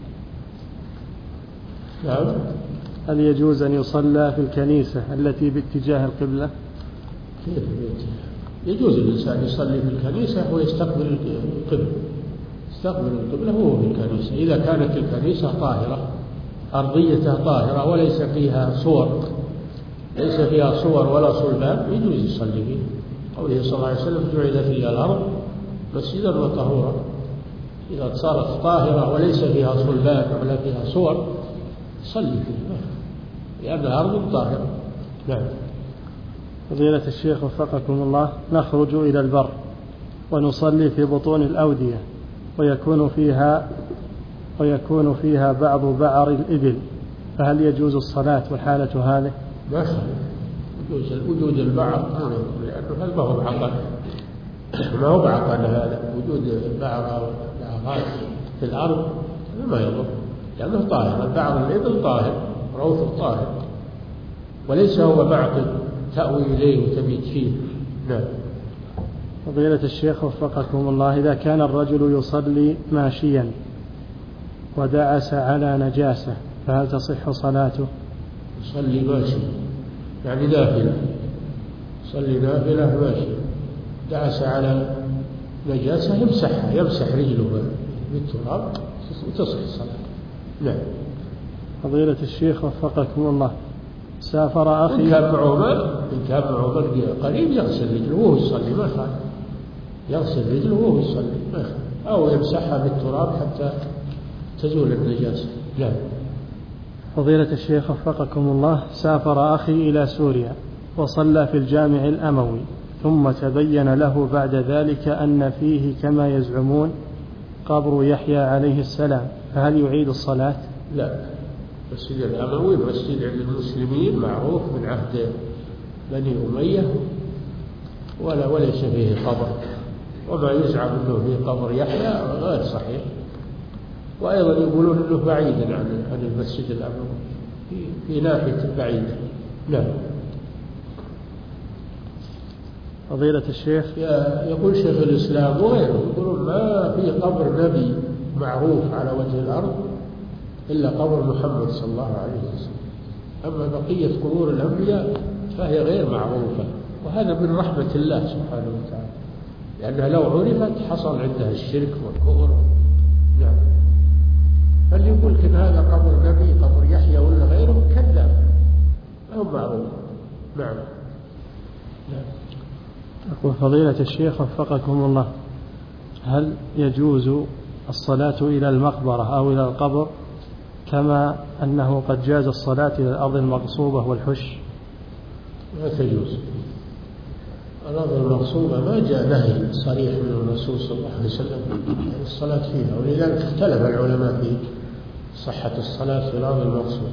نعم. هل يجوز أن يصلى في الكنيسة التي باتجاه القبلة؟ كيف يجوز الإنسان يصلي في الكنيسة ويستقبل القبلة، يستقبل القبلة وهو في الكنيسة، إذا كانت الكنيسة طاهرة أرضيتها طاهرة وليس فيها صور ليس فيها صور ولا صلبان يجوز يصلي فيه. قوله صلى الله عليه وسلم جعلت لي الأرض مسجدا وطهورا. إذا صارت طاهرة وليس فيها صلبان ولا فيها صور صلي فيه، لأن الأرض طاهرة. نعم. فضيلة الشيخ وفقكم الله، نخرج إلى البر ونصلي في بطون الأودية ويكون فيها ويكون فيها بعض بعر الإبل، فهل يجوز الصلاة والحالة هذه؟ ما يخالف، يجوز وجود البعر، لأنه هذا ما هو بعقل ما هو بعقل هذا وجود البعر أو البعرات في الأرض هذا ما يضر، لأنه طاهر. البعر الإبل طاهر، روث طاهر، وليس هو معقد تأوي إليه وتبيت فيه. نعم. فضيلة الشيخ وفقكم الله، إذا كان الرجل يصلي ماشيا ودعس على نجاسة فهل تصح صلاته؟ يصلي ماشي يعني نافلة، يصلي نافلة ماشي دعس على نجاسة يمسحها، يمسح رجله بالتراب وتصح الصلاة. نعم. فضيلة الشيخ وفقكم الله، سافر أخي إن كان معه ماء إن كان معه ماء قريب يغسل رجله وهو يصلي ما خالف، يغسل رجله وهو يصلي ما خالف، أو يمسحها بالتراب حتى تزول النجاسة. نعم. فضيلة الشيخ وفقكم الله، سافر أخي إلى سوريا وصلى في الجامع الأموي، ثم تبين له بعد ذلك أن فيه كما يزعمون قبر يحيى عليه السلام، فهل يعيد الصلاة؟ لا، المسجد الأموي مسجد عند المسلمين معروف من عهد بني أمية ولا وليس فيه قبر، وما يزعم أنه فيه قبر يحيى غير صحيح، وأيضا يقولون أنه بعيد عن عن المسجد الأموي في, في ناحية بعيدة. نعم. فضيلة الشيخ يقول شيخ الإسلام وغيره يقولون ما في قبر نبي معروف على وجه الأرض إلا قبر محمد صلى الله عليه وسلم، أما بقية قبور الأنبياء فهي غير معروفة، وهذا من رحمة الله سبحانه وتعالى، لأنها لو عرفت حصل عندها الشرك والكفر. نعم. فاللي يقول إن هذا قبر نبي قبر يحيى ولا غيره كذاب، ما هو معروف. نعم. نعم. أقول فضيلة الشيخ وفقكم الله، هل يجوز الصلاة إلى المقبرة أو إلى القبر كما أنه قد جاز الصلاة إلى الأرض المغصوبة والحش؟ لا تجوز. الأرض المغصوبة ما جاء نهي صريح من الرسول صلى الله عليه وسلم عن الصلاة فيها، ولذلك اختلف العلماء في صحة الصلاة في الأرض المغصوبة،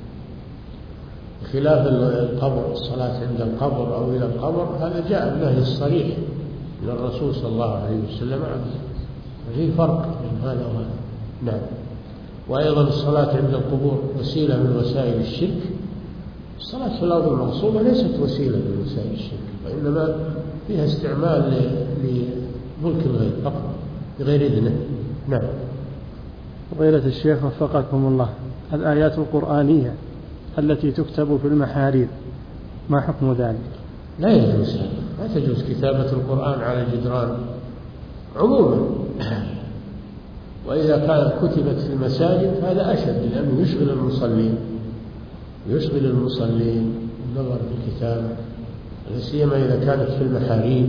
خلاف القبر، الصلاة عند القبر أو إلى القبر هذا جاء النهي الصريح من الرسول صلى الله عليه وسلم عنه، فيه فرق بين هذا وهذا. نعم. وأيضا الصلاة عند القبور وسيلة من وسائل الشرك. الصلاة في الأرض المغصوبة ليست وسيلة من وسائل الشرك، وإنما فيها استعمال ملك الغير فقط بغير إذنه. نعم. فضيلة الشيخ وفقكم الله، الآيات القرآنية التي تكتب في المحاريب ما حكم ذلك؟ لا يجوز، لا تجوز كتابة القرآن على الجدران عموما، وإذا كانت كتبت في المساجد هذا أشد، لأنه يشغل المصلين يشغل المصلين النظر في الكتابة، لا سيما إذا كانت في المحاريب،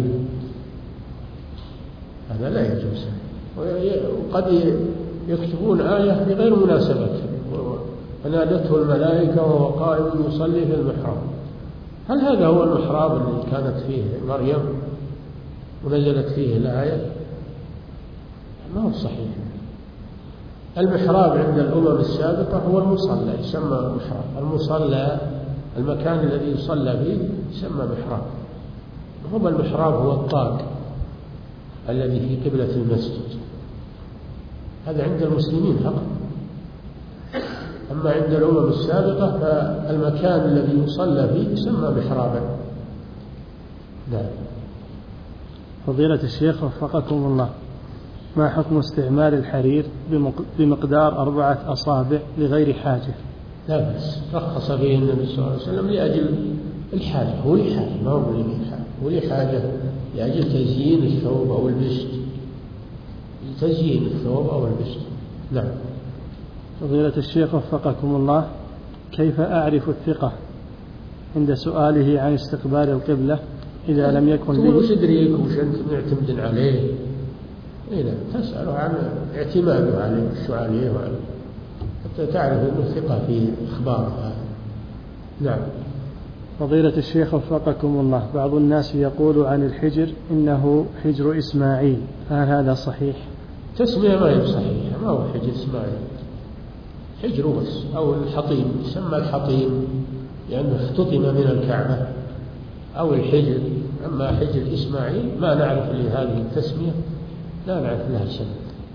هذا لا يجوز. وقد يكتبون آية بغير مناسبتها، فنادته الملائكة وهو قائم يصلي في المحراب. هل هذا هو المحراب الذي كانت فيه مريم ونزلت فيه الآية؟ ما هو صحيح. المحراب عند الأمم السابقة هو المصلى، يسمى محراب. المصلى المكان الذي يصلى فيه يسمى محراب. هو المحراب هو الطاق الذي في قبلة المسجد، هذا عند المسلمين فقط. أما عند الأمم السابقة فالمكان الذي يصلى فيه يسمى محرابا. نعم. فضيلة الشيخ وفقكم الله، ما حكم استعمال الحرير بمقدار أربعة أصابع لغير حاجة؟ لا بأس، رخص فيه النبي صلى الله عليه وسلم لأجل الحاجة، هو لحاجة ما هو لحاجة، هو لحاجة لأجل تزيين الثوب أو البشت، تزيين الثوب أو البشت. نعم. فضيلة الشيخ وفقكم الله، كيف أعرف الثقة عند سؤاله عن استقبال القبلة إذا لم يكن لي؟ تقول تدريك وش أنت معتمد عليه، إيه تسأله عن اعتماده عليه وش عليه وعليه حتى تعرف أنه ثقة في إخباره هذا. نعم. فضيلة الشيخ وفقكم الله، بعض الناس يقول عن الحجر إنه حجر إسماعيل، هل هذا صحيح؟ تسمية ما هي صحيحة، ما هو حجر إسماعيل، حجر بس، أو الحطيم، يسمى الحطيم لأنه اختطم من الكعبة، أو الحجر. أما حجر إسماعيل ما نعرف لهذه التسمية، لا نعرف لها سبب،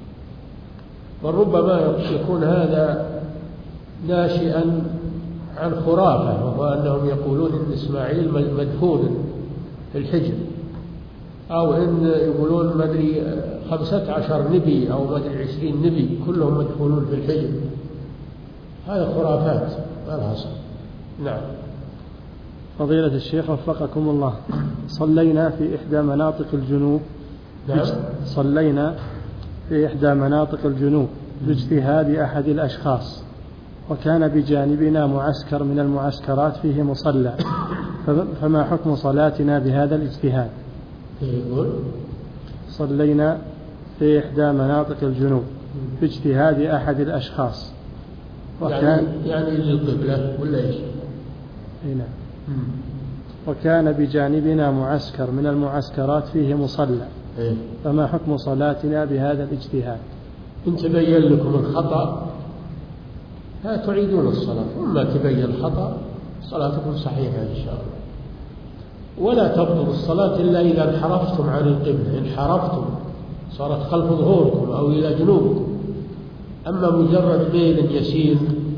وربما يكون هذا ناشئا عن خرافة، وهو أنهم يقولون إن إسماعيل مدفون في الحجر، أو إن يقولون مدري خمسة عشر نبي أو مدري عشرين نبي كلهم مدفونون في الحجر. هذا خرافات ما لها أصل. نعم. فضيلة الشيخ وفقكم الله، صلينا في إحدى مناطق الجنوب. نعم. صلينا في إحدى مناطق الجنوب باجتهاد أحد الأشخاص، وكان بجانبنا معسكر من المعسكرات فيه مصلى، فما حكم صلاتنا بهذا الاجتهاد؟ يقول صلينا في إحدى مناطق الجنوب باجتهاد أحد الأشخاص، وكان يعني, يعني للقبلة ولا إيش؟ نعم. وكان بجانبنا معسكر من المعسكرات فيه مصلى، إيه؟ فما حكم صلاتنا بهذا الاجتهاد؟ إن تبين لكم الخطأ لا تعيدون الصلاة، وما تبين الخطأ صلاتكم صحيحة إن شاء الله. ولا تبطل الصلاة إلا إذا انحرفتم عن القبلة، انحرفتم صارت خلف ظهوركم أو إلى جنوبكم. أما مجرد ميل يسير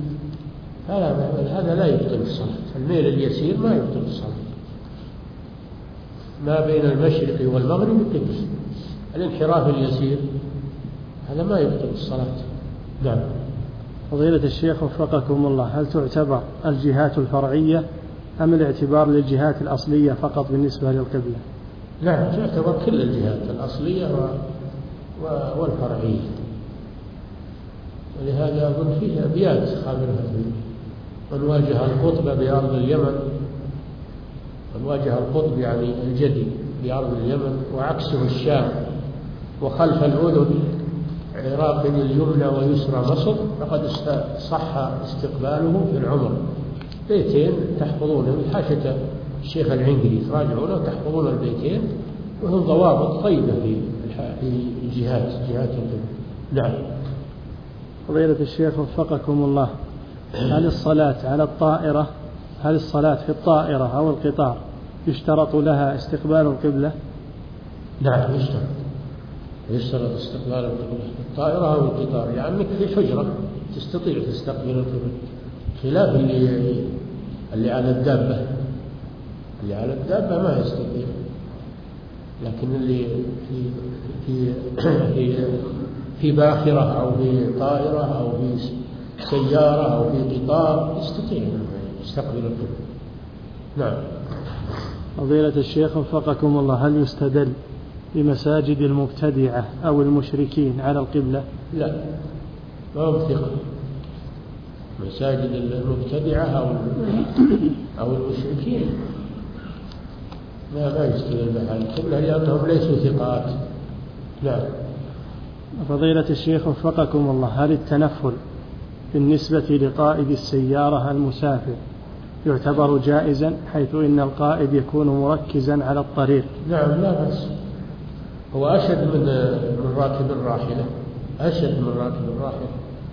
هذا لا يبطل الصلاة، الميل اليسير ما يبطل الصلاة. ما بين المشرق والمغرب قبلة، الانحراف اليسير هذا ما يبطل الصلاة. نعم. فضيلة الشيخ وفقكم الله، هل تعتبر الجهات الفرعية أم الاعتبار للجهات الأصلية فقط بالنسبة للقبلة؟ نعم، تعتبر كل الجهات الأصلية والفرعية، ولهذا أظن فيه أبيات خابرها من واجه القطب بأرض اليمن، من واجه القطب يعني الجدي بأرض اليمن وعكسه الشام، وخلف الأذن عراق اليمنى ويسرى مصر، فقد صح استقباله في العمر. بيتين تحفظونه حاشة الشيخ العنقري، تراجعونه وتحفظون البيتين، وهم ضوابط طيبة في الجهات جهات القبلة. نعم. فضيلة الشيخ وفقكم الله، هل الصلاة على الطائرة هل الصلاة في الطائرة أو القطار يشترط لها استقبال القبلة؟ نعم يشترط، يشترط استقبال القبلة في الطائرة أو القطار، يعني في حجرة تستطيع تستقبل القبلة، خلاف اللي اللي على الدابة، اللي على الدابة ما يستطيع. لكن اللي في في في, في باخرة أو في طائرة أو في سيارة أو في قطار يستطيع أن يستقبل القبلة. نعم. فضيلة الشيخ وفقكم الله، هل يستدل بمساجد المبتدعة أو المشركين على القبلة؟ لا، ما هو ثقة. مساجد المبتدعة أو أو المشركين لا ما يستدل بها القبلة لأنهم ليسوا ثقات. لا. فضيلة الشيخ وفقكم الله، هل التنفل بالنسبة لقائد السيارة المسافر يعتبر جائزا حيث إن القائد يكون مركزا على الطريق؟ نعم لا بأس، هو أشد من من راكب الراحلة، أشد من راكب الراحلة،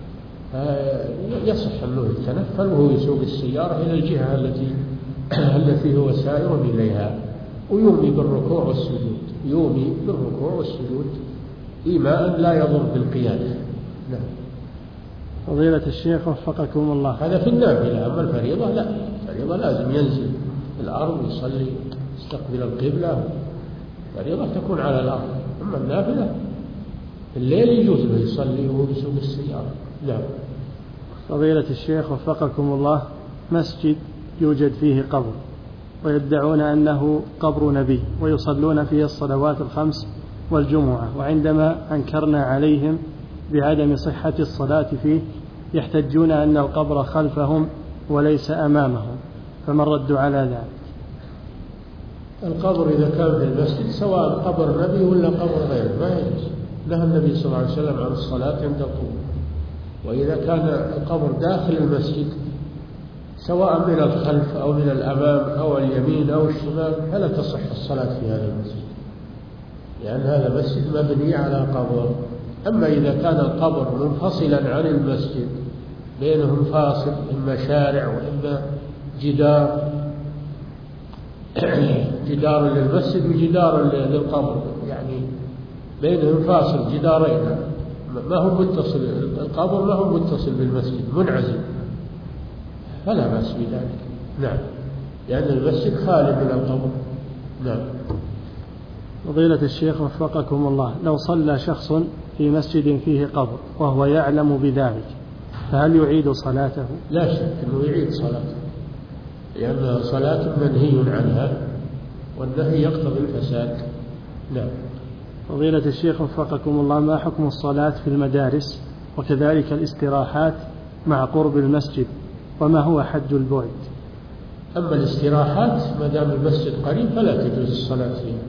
يصح أنه يتنفل وهو يسوق السيارة إلى الجهة التي التي هو سائر إليها، ويومي بالركوع والسجود، يومي بالركوع والسجود إيماء لا يضر بالقيادة. نعم. فضيلة الشيخ وفقكم الله، هذا في النافلة، أما الفريضة لا، الفريضة لازم ينزل في الأرض ويصلي يستقبل القبلة، الفريضة تكون على الأرض، أما النافلة في الليل يجوز له يصلي وهو يسوق السيارة. نعم. فضيلة الشيخ وفقكم الله، مسجد يوجد فيه قبر ويدعون أنه قبر نبي ويصلون فيه الصلوات الخمس والجمعة، وعندما أنكرنا عليهم بعدم صحة الصلاة فيه يحتجون أن القبر خلفهم وليس أمامهم، فما الرد على ذلك؟ القبر إذا كان في المسجد سواء قبر نبي ولا قبر غيره ما يجوز، نهى النبي صلى الله عليه وسلم عن الصلاة عند القبور. وإذا كان القبر داخل المسجد سواء من الخلف أو من الأمام أو اليمين أو الشمال فلا تصح الصلاة في هذا المسجد، لأن هذا مسجد مبني على قبر. أما إذا كان القبر منفصلا عن المسجد بينهم فاصل، إما شارع وإما جدار جدار للمسجد وجدار للقبر، يعني بينهم فاصل جدارين، ما هو متصل، القبر ما هو متصل بالمسجد، منعزل، فلا بأس بذلك. نعم، لأن المسجد خالي من القبر. نعم. فضيلة الشيخ وفقكم الله، لو صلى شخص في مسجد فيه قبر وهو يعلم بذلك فهل يعيد صلاته؟ لا شك أنه يعيد صلاته، لأن صلاة منهي عنها والنهي يقتضي الفساد. نعم. فضيلة الشيخ وفقكم الله، ما حكم الصلاة في المدارس وكذلك الاستراحات مع قرب المسجد، وما هو حد البعد؟ أما الاستراحات ما دام المسجد قريب فلا تجوز الصلاة فيها.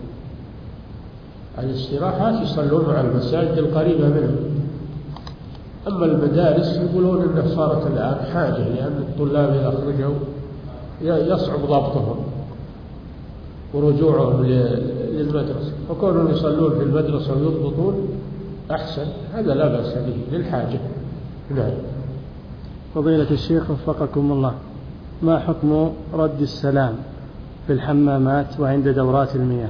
الاستراحات يصلون مع المساجد القريبة منهم. أما المدارس يقولون أنها صارت الآن حاجة، لأن الطلاب إذا خرجوا يصعب ضبطهم ورجوعهم للمدرسة، فكونهم يصلون في المدرسة ويضبطون أحسن، هذا لا بأس به للحاجة. نعم. فضيلة الشيخ وفقكم الله، ما حكم رد السلام في الحمامات وعند دورات المياه؟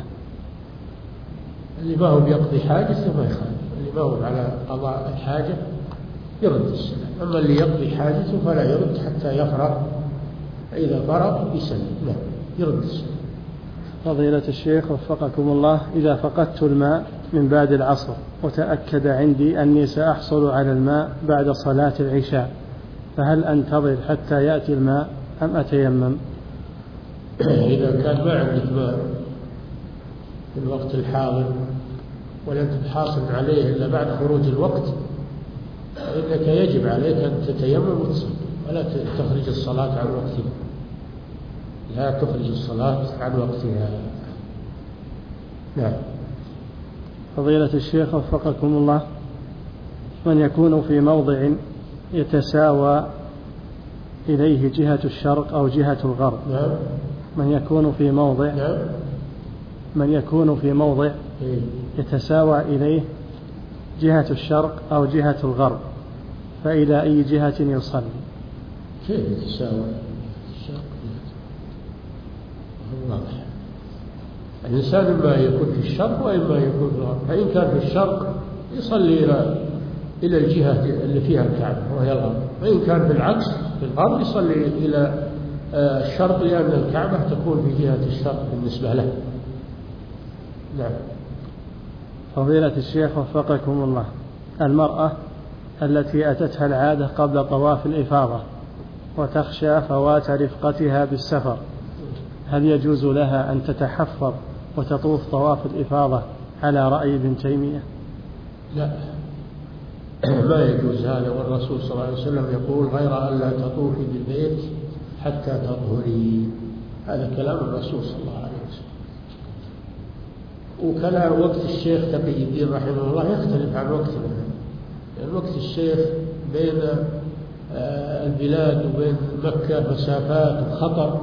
اللي ما هو بيقضي حاجته ما يخالف، اللي ما هو على قضاء الحاجة يرد السلام، أما اللي يقضي حاجته فلا يرد حتى يفرغ، فإذا فرغ يسلم. لا، يرد السلام. فضيلة الشيخ وفقكم الله، إذا فقدت الماء من بعد العصر وتأكد عندي أني سأحصل على الماء بعد صلاة العشاء، فهل أنتظر حتى يأتي الماء أم أتيمم؟ إذا كان ما عندك ماء في الوقت الحاضر ولن تحاصل عليه إلا بعد خروج الوقت فإنك يجب عليك أن تتيمم وتصلي، ولا تخرج الصلاة عن وقتها، لا تخرج الصلاة عن وقتها. نعم. فضيلة الشيخ وفقكم الله، من يكون في موضع يتساوى إليه جهة الشرق أو جهة الغرب. نعم. من يكون في موضع نعم. من يكون في موضع يتساوى إليه جهة الشرق أو جهة الغرب، فإلى أي جهة يصلي؟ كيف يتساوى؟ الشرق واضح، الإنسان إما يكون في الشرق وإما يكون في الغرب، فإن كان في الشرق يصلي إلى إلى الجهة اللي فيها الكعبة وهي الغرب، وإن كان بالعكس في الغرب يصلي إلى الشرق، لأن الكعبة تكون في جهة الشرق بالنسبة له. نعم. فضيلة الشيخ وفقكم الله، المرأة التي أتتها العادة قبل طواف الإفاضة وتخشى فوات رفقتها بالسفر، هل يجوز لها أن تتحفظ وتطوف طواف الإفاضة على رأي ابن تيمية؟ لا، ما يجوز هذا، والرسول صلى الله عليه وسلم يقول غير أن لا تطوفي بالبيت حتى تطهري. هذا كلام الرسول صلى الله عليه وسلم. وكلام وقت الشيخ تقي الدين رحمه الله يختلف عن وقتنا، يعني وقت الشيخ بين البلاد وبين مكة مسافات وخطر،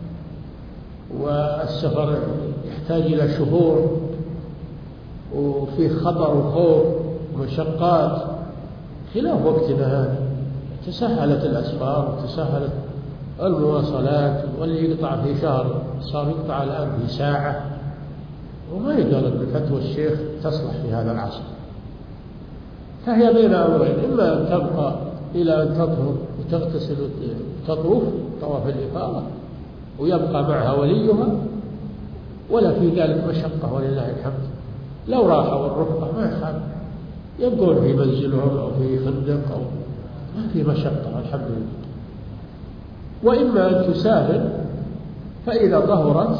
والسفر يحتاج إلى شهور وفيه خطر وخوف ومشقات، خلاف وقتنا هذا. تسهلت الأسفار وتسهلت المواصلات، واللي يقطع في شهر صار يقطع الآن في ساعة، وما يقال أن فتوى الشيخ تصلح في هذا العصر. فهي بين أمرين، إما أن تبقى إلى أن تطهر وتغتسل وتطوف طواف الإفاضة ويبقى معها وليها، ولا في ذلك مشقة ولله الحمد. لو راحوا الرفقة ما يخالف، يبقون في منزلهم أو في فندق أو ما في مشقة الحمد لله. وإما أن تسافر فإذا ظهرت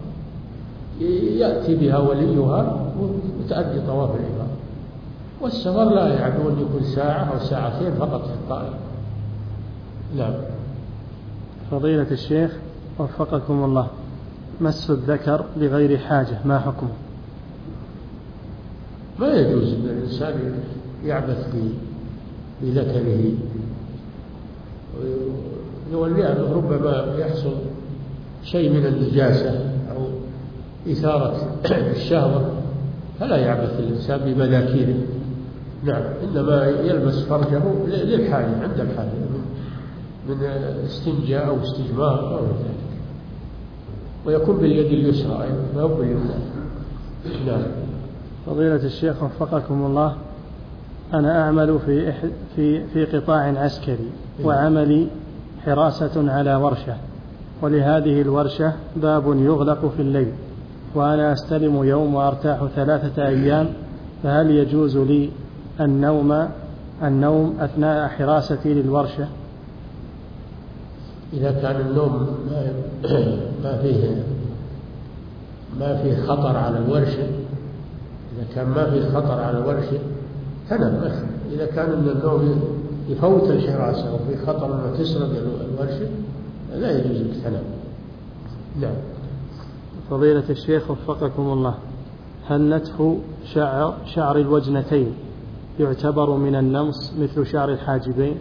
يأتي بها وليها وتأدي طواف الإفاضة. والسفر لا يعني أن يكون ساعة أو ساعتين فقط في الطائرة. نعم. فضيلة الشيخ وفقكم الله، مس الذكر بغير حاجة ما حكمه؟ ما يجوز أن الإنسان يعبث بذكره، لأنه ربما يحصل شيء من النجاسة أو إثارة الشهوة، فلا يعبث الإنسان بمذاكيره. نعم، إنما يلبس فرجه للحاجة عند الحاجة، من استنجاء أو استجمار أو ذلك، ويكون باليد اليسرى أيضا ما هو باليمنى. نعم. فضيلة الشيخ وفقكم الله، أنا أعمل في في في قطاع عسكري، وعملي حراسة على ورشة، ولهذه الورشة باب يغلق في الليل، وأنا أستلم يوم وأرتاح ثلاثة أيام، فهل يجوز لي النوم النوم أثناء حراستي للورشة؟ إذا كان النوم ما فيه ما فيه خطر على الورشة، إذا كان ما فيه خطر على الورشة تنام. إذا كان النوم يفوت الحراسة وفي خطر أن تسرق الورشة لا يجوز أن تنام. نعم. فضيلة الشيخ وفقكم الله، هل نتف شعر, شعر الوجنتين يعتبر من النمص مثل شعر الحاجبين؟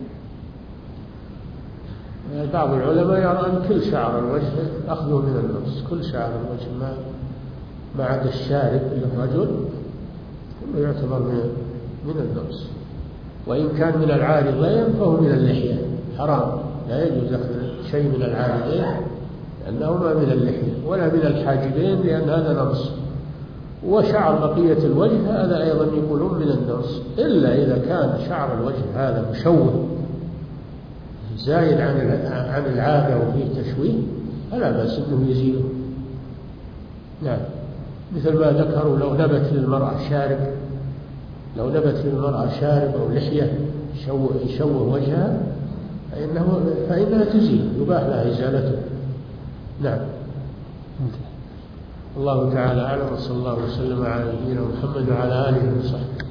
بعض العلماء يرى أن كل شعر الوجه أخذه من النمص، كل شعر الوجه ما ما عدا الشارب للرجل كله يعتبر من من النمص، وإن كان من العارضين فهو من اللحية، حرام، لا يجوز أخذ شيء من العارضين لأنهما من اللحية، ولا من الحاجبين لأن هذا نمص. وشعر بقية الوجه هذا أيضا يقولون من النمص، إلا إذا كان شعر الوجه هذا مشوه زايد عن عن العادة وفيه تشويه فلا بأس أنه يزيله. نعم. مثل ما ذكروا لو نبت للمرأة شارب، لو نبت للمرأة شارب أو لحية يشوه, يشوه وجهها فإنه فإنها تزيل، يباح لها إزالته. نعم. الله تعالى أعلم، وصلى الله وسلم على نبينا محمد وعلى آله وصحبه.